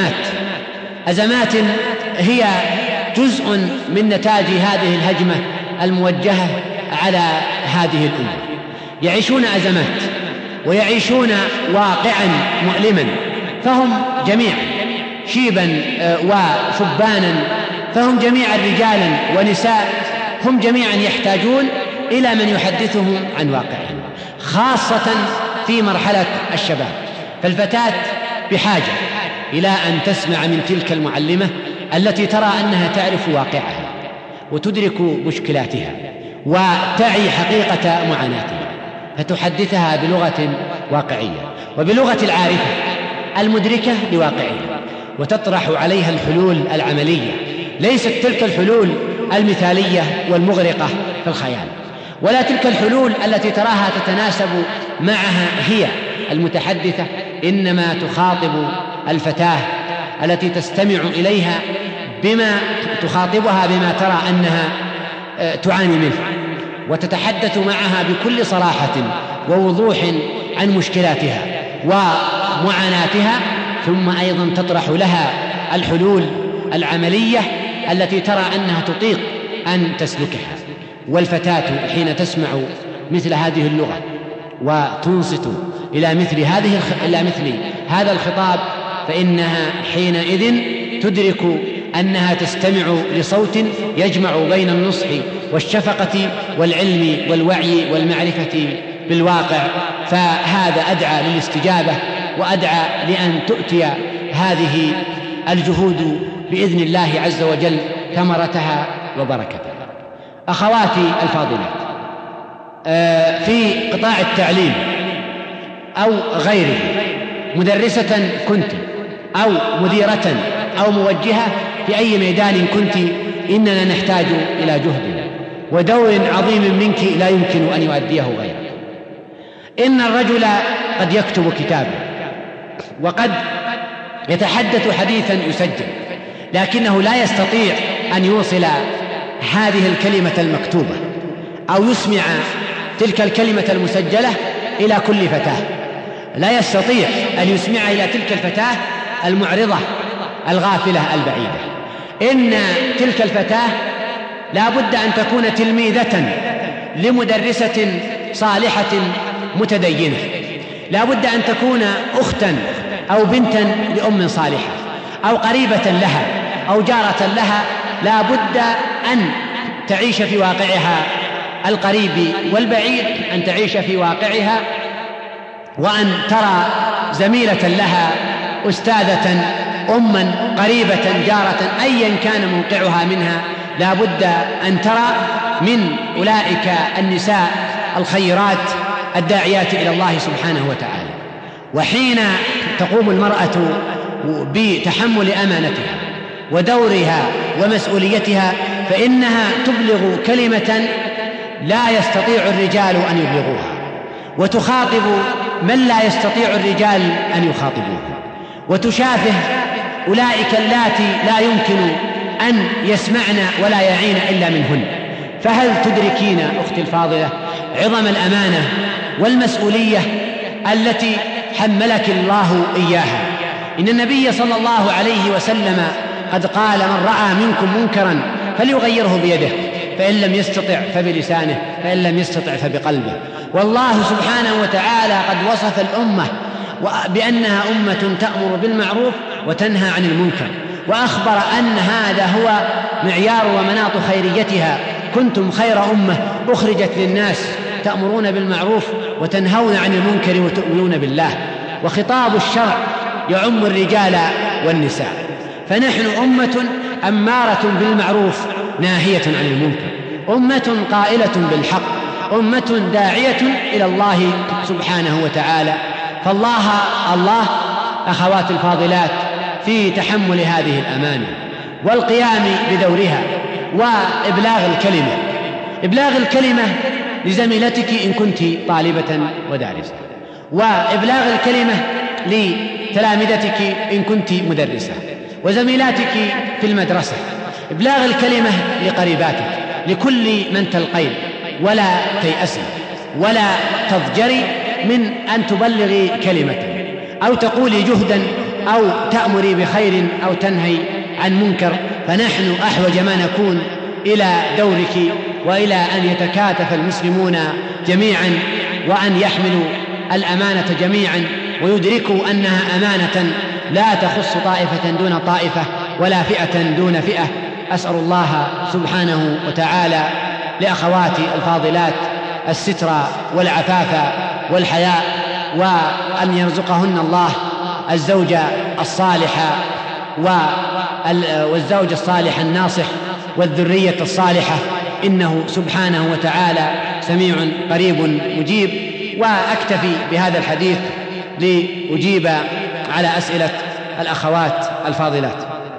أزمات هي جزء من نتاج هذه الهجمة الموجهة على هذه الأمة. يعيشون أزمات ويعيشون واقعا مؤلما، فهم جميعا شيبا وشبانا، فهم جميعا رجالا ونساء، هم جميعا يحتاجون إلى من يحدثهم عن واقعهم، خاصة في مرحلة الشباب. فالفتاة بحاجة إلى أن تسمع من تلك المعلمة التي ترى أنها تعرف واقعها وتدرك مشكلاتها وتعي حقيقة معاناتها، فتحدثها بلغة واقعية وبلغة العارفة المدركة لواقعها، وتطرح عليها الحلول العملية، ليست تلك الحلول المثالية والمغرقة في الخيال، ولا تلك الحلول التي تراها تتناسب معها هي المتحدثة، إنما تخاطب الفتاة التي تستمع إليها بما تخاطبها بما ترى أنها تعاني منه، وتتحدث معها بكل صراحة ووضوح عن مشكلاتها ومعاناتها، ثم أيضا تطرح لها الحلول العملية التي ترى أنها تطيق أن تسلكها. والفتاة حين تسمع مثل هذه اللغة وتنصت إلى مثل هذا الخطاب، فإنها حينئذ تدرك أنها تستمع لصوت يجمع بين النصح والشفقة والعلم والوعي والمعرفة بالواقع، فهذا أدعى للاستجابة وأدعى لأن تؤتي هذه الجهود بإذن الله عز وجل ثمرتها وبركتها. أخواتي الفاضلات، في قطاع التعليم أو غيره، مدرسة كنت أو مديرة أو موجهة في أي ميدان كنت، إننا نحتاج إلى جهد ودور عظيم منك لا يمكن أن يؤديه غيرك. إن الرجل قد يكتب كتابا وقد يتحدث حديثا يسجل، لكنه لا يستطيع أن يوصل هذه الكلمة المكتوبة أو يسمع تلك الكلمة المسجلة إلى كل فتاة، لا يستطيع أن يسمعها إلى تلك الفتاة المعرضة الغافلة البعيدة. إن تلك الفتاة لا بد أن تكون تلميذة لمدرسة صالحة متدينة، لا بد أن تكون أختا أو بنتا لأم صالحة أو قريبة لها أو جارة لها، لا بد أن تعيش في واقعها القريب والبعيد، أن تعيش في واقعها، وأن ترى زميلة لها أستاذة أما قريبة جارة أيا كان موقعها منها، لا بد أن ترى من أولئك النساء الخيرات الداعيات إلى الله سبحانه وتعالى. وحين تقوم المرأة بتحمل أمانتها ودورها ومسؤوليتها فإنها تبلغ كلمة لا يستطيع الرجال أن يبلغوها، وتخاطب من لا يستطيع الرجال أن يخاطبوه، وتشافه أولئك اللاتي لا يمكن أن يسمعن ولا يعين إلا منهن. فهل تدركين أختي الفاضلة عظم الأمانة والمسؤولية التي حملك الله إياها؟ إن النبي صلى الله عليه وسلم قد قال: من رأى منكم منكرا فليغيره بيده، فإن لم يستطع فبلسانه، فإن لم يستطع فبقلبه. والله سبحانه وتعالى قد وصف الأمة بأنها أمة تأمر بالمعروف وتنهى عن المنكر، وأخبر أن هذا هو معيار ومناط خيريتها: كنتم خير أمة أخرجت للناس تأمرون بالمعروف وتنهون عن المنكر وتؤمنون بالله. وخطاب الشرع يعم الرجال والنساء، فنحن أمة أمارة بالمعروف ناهية عن المنكر، أمة قائلة بالحق، أمة داعية إلى الله سبحانه وتعالى. فالله أخوات الفاضلات في تحمل هذه الأمانة والقيام بدورها وإبلاغ الكلمة لزميلتك إن كنت طالبة ودارسة، وإبلاغ الكلمة لتلامذتك إن كنت مدرسة، وزميلاتك في المدرسة، إبلاغ الكلمة لقريباتك، لكل من تلقين. ولا تيأسي ولا تضجري من أن تبلغي كلمة أو تقولي جهدا أو تأمري بخير أو تنهي عن منكر، فنحن أحوج ما نكون إلى دورك وإلى أن يتكاتف المسلمون جميعا وأن يحملوا الأمانة جميعا ويدركوا أنها أمانة لا تخص طائفة دون طائفة ولا فئة دون فئة. أسأل الله سبحانه وتعالى لأخواتي الفاضلات الستر والعفاف والحياء، وأن يرزقهن الله الزوج الصالح والزوج الصالح الناصح والذرية الصالحة، إنه سبحانه وتعالى سميع قريب مجيب. وأكتفي بهذا الحديث لأجيب على أسئلة الأخوات الفاضلات.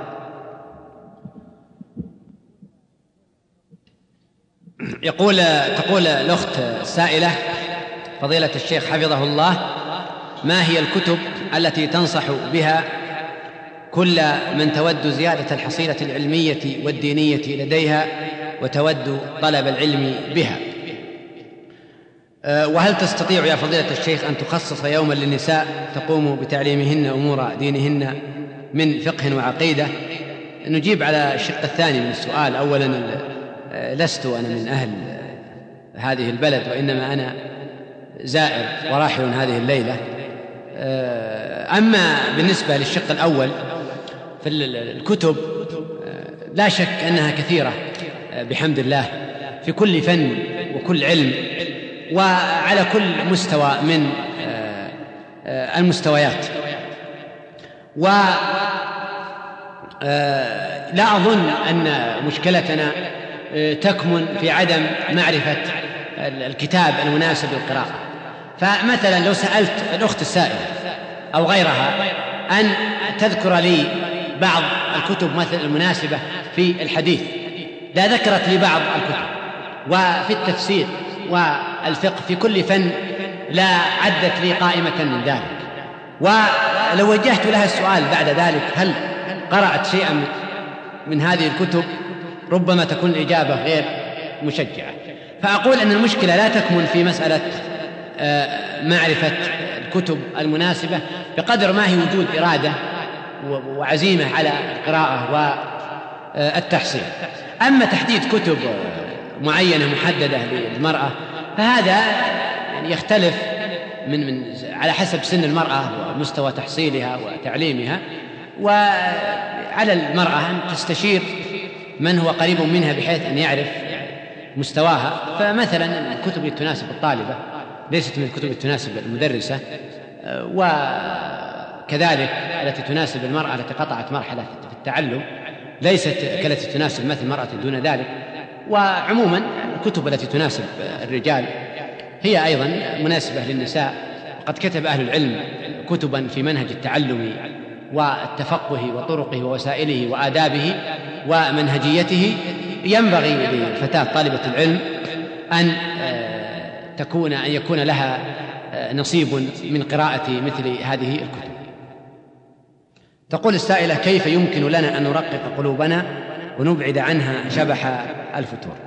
تقول الأخت السائلة: فضيلة الشيخ حفظه الله، ما هي الكتب التي تنصح بها كل من تود زيادة الحصيلة العلمية والدينية لديها وتود طلب العلم بها؟ وهل تستطيع يا فضيلة الشيخ أن تخصص يوما للنساء تقوم بتعليمهن أمور دينهن من فقه وعقيدة؟ نجيب على الشق الثاني من السؤال. أولا، لست أنا من أهل هذه البلد، وإنما أنا زائر وراحل هذه الليلة. أما بالنسبة للشق الأول في الكتب، لا شك أنها كثيرة بحمد الله في كل فن وكل علم وعلى كل مستوى من المستويات. ولا أظن أن مشكلتنا تكمن في عدم معرفة الكتاب المناسب للقراءة. فمثلا لو سألت الأخت السائلة أو غيرها أن تذكر لي بعض الكتب مثل المناسبة في الحديث، لا ذكرت لي بعض الكتب، وفي التفسير والفقه في كل فن لا عدت لي قائمة من ذلك. ولو وجهت لها السؤال بعد ذلك هل قرأت شيئا من هذه الكتب، ربما تكون الإجابة غير مشجعة. فأقول أن المشكلة لا تكمن في مسألة معرفة الكتب المناسبة بقدر ما هي وجود إرادة وعزيمة على القراءة والتحصيل. أما تحديد كتب معينة محددة للمرأة فهذا يعني يختلف على حسب سن المرأة ومستوى تحصيلها وتعليمها، وعلى المرأة أن تستشير من هو قريب منها بحيث أن يعرف مستواها. فمثلا الكتب التي تناسب الطالبة ليست من الكتب التي تناسب المدرسة، وكذلك التي تناسب المرأة التي قطعت مرحلة في التعلم ليست كالتي تناسب مثل المرأة دون ذلك. وعموما الكتب التي تناسب الرجال هي أيضا مناسبة للنساء. وقد كتب أهل العلم كتبا في منهج التعلم والتفقه وطرقه ووسائله وآدابه ومنهجيته. ينبغي للفتاة طالبة العلم أن يكون لها نصيب من قراءة مثل هذه الكتب. تقول السائلة: كيف يمكن لنا أن نرقق قلوبنا ونبعد عنها شبح الفتور؟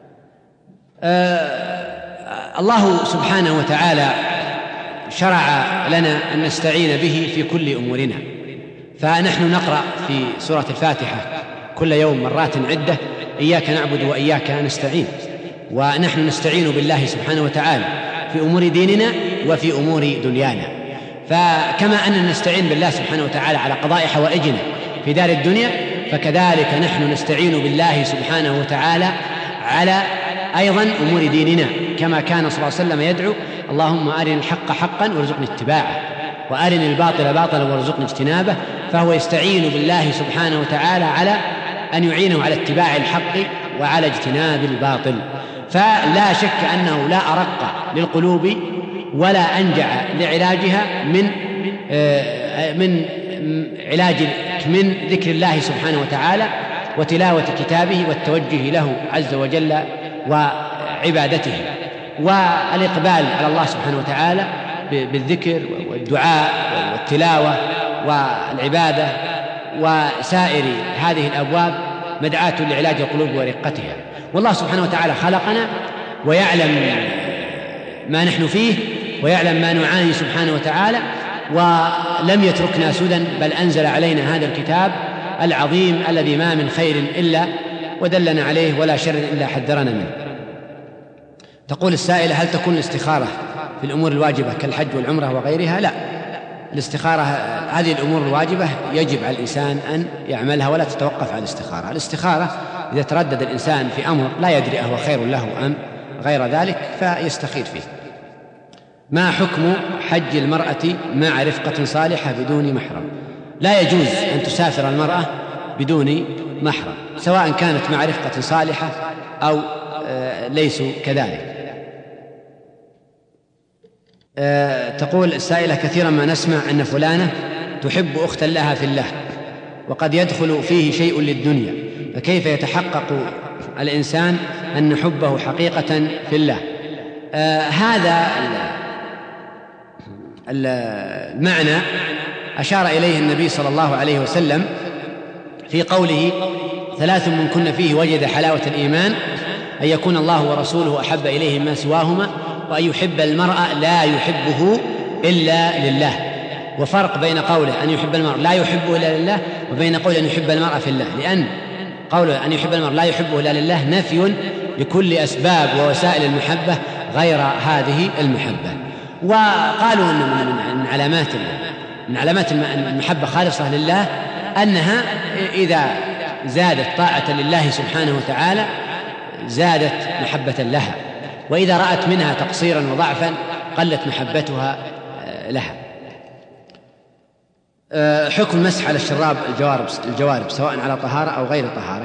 الله سبحانه وتعالى شرع لنا أن نستعين به في كل أمورنا، فنحن نقرأ في سورة الفاتحة كل يوم مرات عدة: إياك نعبد وإياك نستعين. ونحن نستعين بالله سبحانه وتعالى في أمور ديننا وفي أمور دنيانا. فكما أننا نستعين بالله سبحانه وتعالى على قضاء حوائجنا في دار الدنيا، فكذلك نحن نستعين بالله سبحانه وتعالى على أيضا أمور ديننا، كما كان صلى الله عليه وسلم يدعو: اللهم أرنا الحق حقا وارزقني اتباعه، وأرنا الباطل باطلا وارزقني اجتنابه. فهو يستعين بالله سبحانه وتعالى على أن يعينه على اتباع الحق وعلى اجتناب الباطل. فلا شك أنه لا أرق للقلوب ولا أنجع لعلاجها من ذكر الله سبحانه وتعالى وتلاوة كتابه والتوجه له عز وجل وعبادته، والإقبال على الله سبحانه وتعالى بالذكر والدعاء والتلاوة والعبادة وسائر هذه الأبواب مدعاة لعلاج القلوب ورقتها. والله سبحانه وتعالى خلقنا ويعلم ما نحن فيه ويعلم ما نعاني سبحانه وتعالى، ولم يتركنا سدى، بل أنزل علينا هذا الكتاب العظيم الذي ما من خير إلا ودلنا عليه ولا شر إلا حذرنا منه. تقول السائلة: هل تكون الاستخارة في الأمور الواجبة كالحج والعمرة وغيرها؟ لا، الاستخارة هذه الأمور الواجبة يجب على الإنسان أن يعملها ولا تتوقف على الاستخارة. الاستخارة إذا تردد الإنسان في أمر لا يدري أهو خير له أم غير ذلك فيستخير فيه. ما حكم حج المرأة مع رفقة صالحة بدون محرم؟ لا يجوز أن تسافر المرأة بدون محرم، سواء كانت مع رفقة صالحة أو ليسوا كذلك. تقول السائلة: كثيرا ما نسمع أن فلانة تحب أختا لها في الله وقد يدخل فيه شيء للدنيا، فكيف يتحقق الإنسان أن حبه حقيقة في الله؟ هذا المعنى أشار إليه النبي صلى الله عليه وسلم في قوله: 3 من كن فيه وجد حلاوة الإيمان: أن يكون الله ورسوله أحب إليه ما سواهما، وأن يحب المرء لا يحبه إلا لله. وفرق بين قوله أن يحب المرء لا يحبه إلا لله وبين قوله أن يحب المرء في الله، لأن قوله أن يحب المرء لا يحبه إلا لله نفي لكل أسباب ووسائل المحبة غير هذه المحبة. وقالوا أن من علامات المحبة خالصة لله أنها إذا زادت طاعة لله سبحانه وتعالى زادت محبة لها، وإذا رأت منها تقصيرا وضعفا قلت محبتها لها. حكم المسح على الشراب الجوارب سواء على طهارة أو غير طهارة.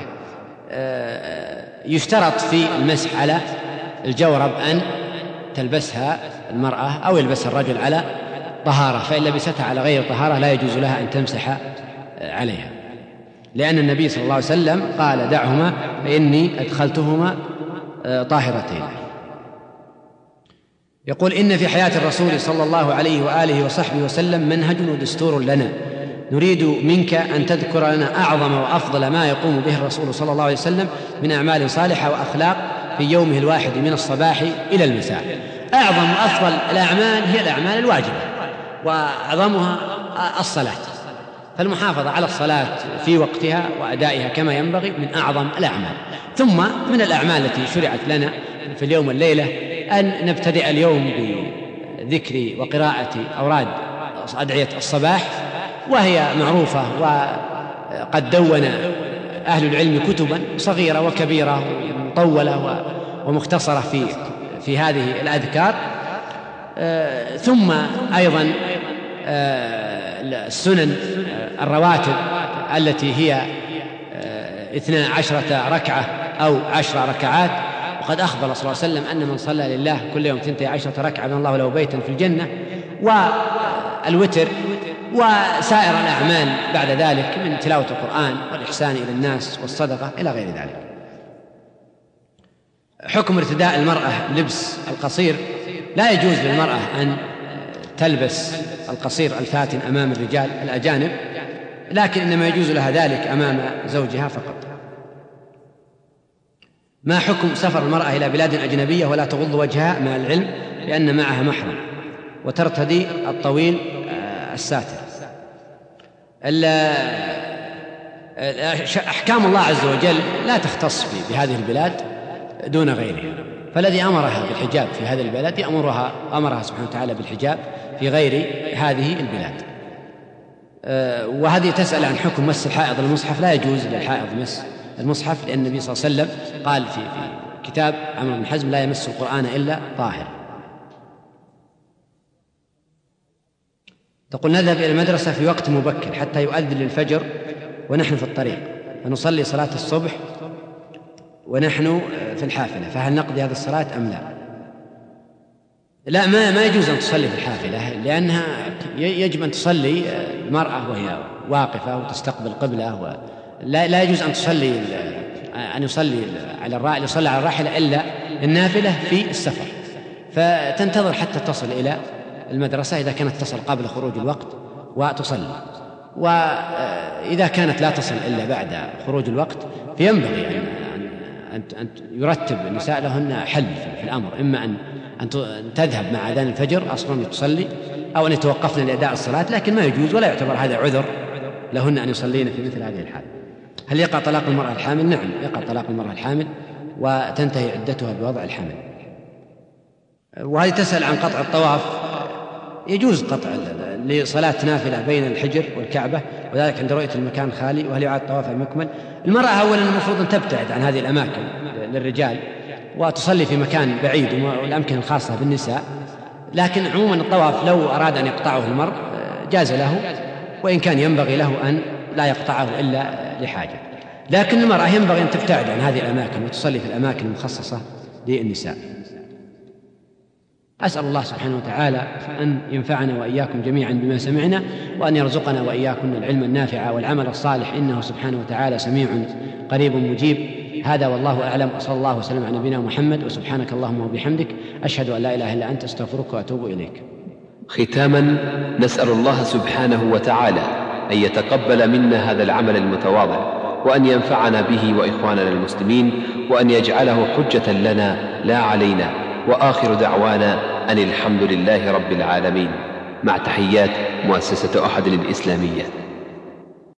يشترط في المسح على الجورب أن تلبسها المرأة أو يلبسها الرجل على طهارة، فإن لبستها على غير طهارة لا يجوز لها أن تمسح عليها، لأن النبي صلى الله عليه وسلم قال: دعهما فإني أدخلتهما طاهرتين. يقول: إن في حياة الرسول صلى الله عليه وآله وصحبه وسلم منهج ودستور لنا، نريد منك أن تذكر لنا أعظم وأفضل ما يقوم به الرسول صلى الله عليه وسلم من أعمال صالحة وأخلاق في يومه الواحد من الصباح إلى المساء. أعظم وأفضل الأعمال هي الأعمال الواجبة، وأعظمها الصلاة، فالمحافظة على الصلاة في وقتها وأدائها كما ينبغي من أعظم الأعمال. ثم من الأعمال التي شرعت لنا في اليوم والليلة أن نبتدئ اليوم بذكر وقراءة أوراد أدعية الصباح، وهي معروفة، وقد دون أهل العلم كتبا صغيرة وكبيرة مطولة ومختصرة في هذه الأذكار. ثم أيضا السنن الرواتب التي هي 12 ركعة أو 10 ركعات، وقد أخبر صلى الله عليه وسلم أن من صلى لله كل يوم 12 ركعة بنى الله له بيتا في الجنة، والوتر وسائر الأعمال بعد ذلك من تلاوة القرآن والإحسان إلى الناس والصدقة إلى غير ذلك. حكم ارتداء المرأة لبس القصير: لا يجوز للمرأة أن تلبس القصير الفاتن أمام الرجال الأجانب، لكن إنما يجوز لها ذلك أمام زوجها فقط. ما حكم سفر المرأة إلى بلاد أجنبية ولا تغض وجهها مع العلم لأن معها محرم وترتدي الطويل الساتر؟ أحكام الله عز وجل لا تختص بهذه البلاد دون غيرها، فالذي أمرها بالحجاب في هذه البلاد أمرها سبحانه وتعالى بالحجاب في غير هذه البلاد. وهذه تسأل عن حكم مس الحائض المصحف. لا يجوز للحائض مس المصحف، لأن النبي صلى الله عليه وسلم قال في كتاب عمرو بن حزم: لا يمس القرآن إلا طاهر. تقول: نذهب إلى المدرسة في وقت مبكر حتى يؤذن للفجر ونحن في الطريق، فنصلي صلاة الصبح ونحن في الحافلة، فهل نقضي هذه الصلاة أم لا؟ لا، ما يجوز أن تصلي في الحافلة، لأنها يجب أن تصلي المرأة وهي واقفة وتستقبل قبلة، لا يجوز أن يصلي على الراحلة إلا النافلة في السفر، فتنتظر حتى تصل إلى المدرسة إذا كانت تصل قبل خروج الوقت وتصلي، وإذا كانت لا تصل إلا بعد خروج الوقت فينبغي أن يرتب النساء لهن حل في الأمر، إما أن تذهب مع أذان الفجر أصلا تصلي، أو أن يتوقفن لأداء الصلاة، لكن ما يجوز ولا يعتبر هذا عذر لهن أن يصلين في مثل هذه الحال. هل يقع طلاق المرأة الحامل؟ نعم، يقع طلاق المرأة الحامل وتنتهي عدتها بوضع الحمل. وهذه تسأل عن قطع الطواف. يجوز قطع لصلاة نافلة بين الحجر والكعبة، وذلك عند رؤية المكان خالي، وهل يعاد طواف مكمل؟ المرأة أولا المفروض أن تبتعد عن هذه الأماكن للرجال وتصلي في مكان بعيد والأمكنة الخاصة بالنساء، لكن عموما الطواف لو أراد أن يقطعه المرء جاز له، وإن كان ينبغي له أن لا يقطعه إلا لحاجة، لكن المرأة ينبغي أن تبتعد عن هذه الأماكن وتصلي في الأماكن المخصصة للنساء. أسأل الله سبحانه وتعالى أن ينفعنا وإياكم جميعا بما سمعنا، وأن يرزقنا وإياكم العلم النافع والعمل الصالح، إنه سبحانه وتعالى سميع قريب مجيب. هذا والله أعلم، وصلى الله وسلم على نبينا محمد، وسبحانك اللهم وبحمدك، أشهد أن لا إله إلا أنت، أستغفرك وأتوب إليك. ختاما، نسأل الله سبحانه وتعالى أن يتقبل منا هذا العمل المتواضع، وأن ينفعنا به وإخواننا المسلمين، وأن يجعله حجة لنا لا علينا. وآخر دعوانا أن الحمد لله رب العالمين، مع تحيات مؤسسة أحد الإسلامية.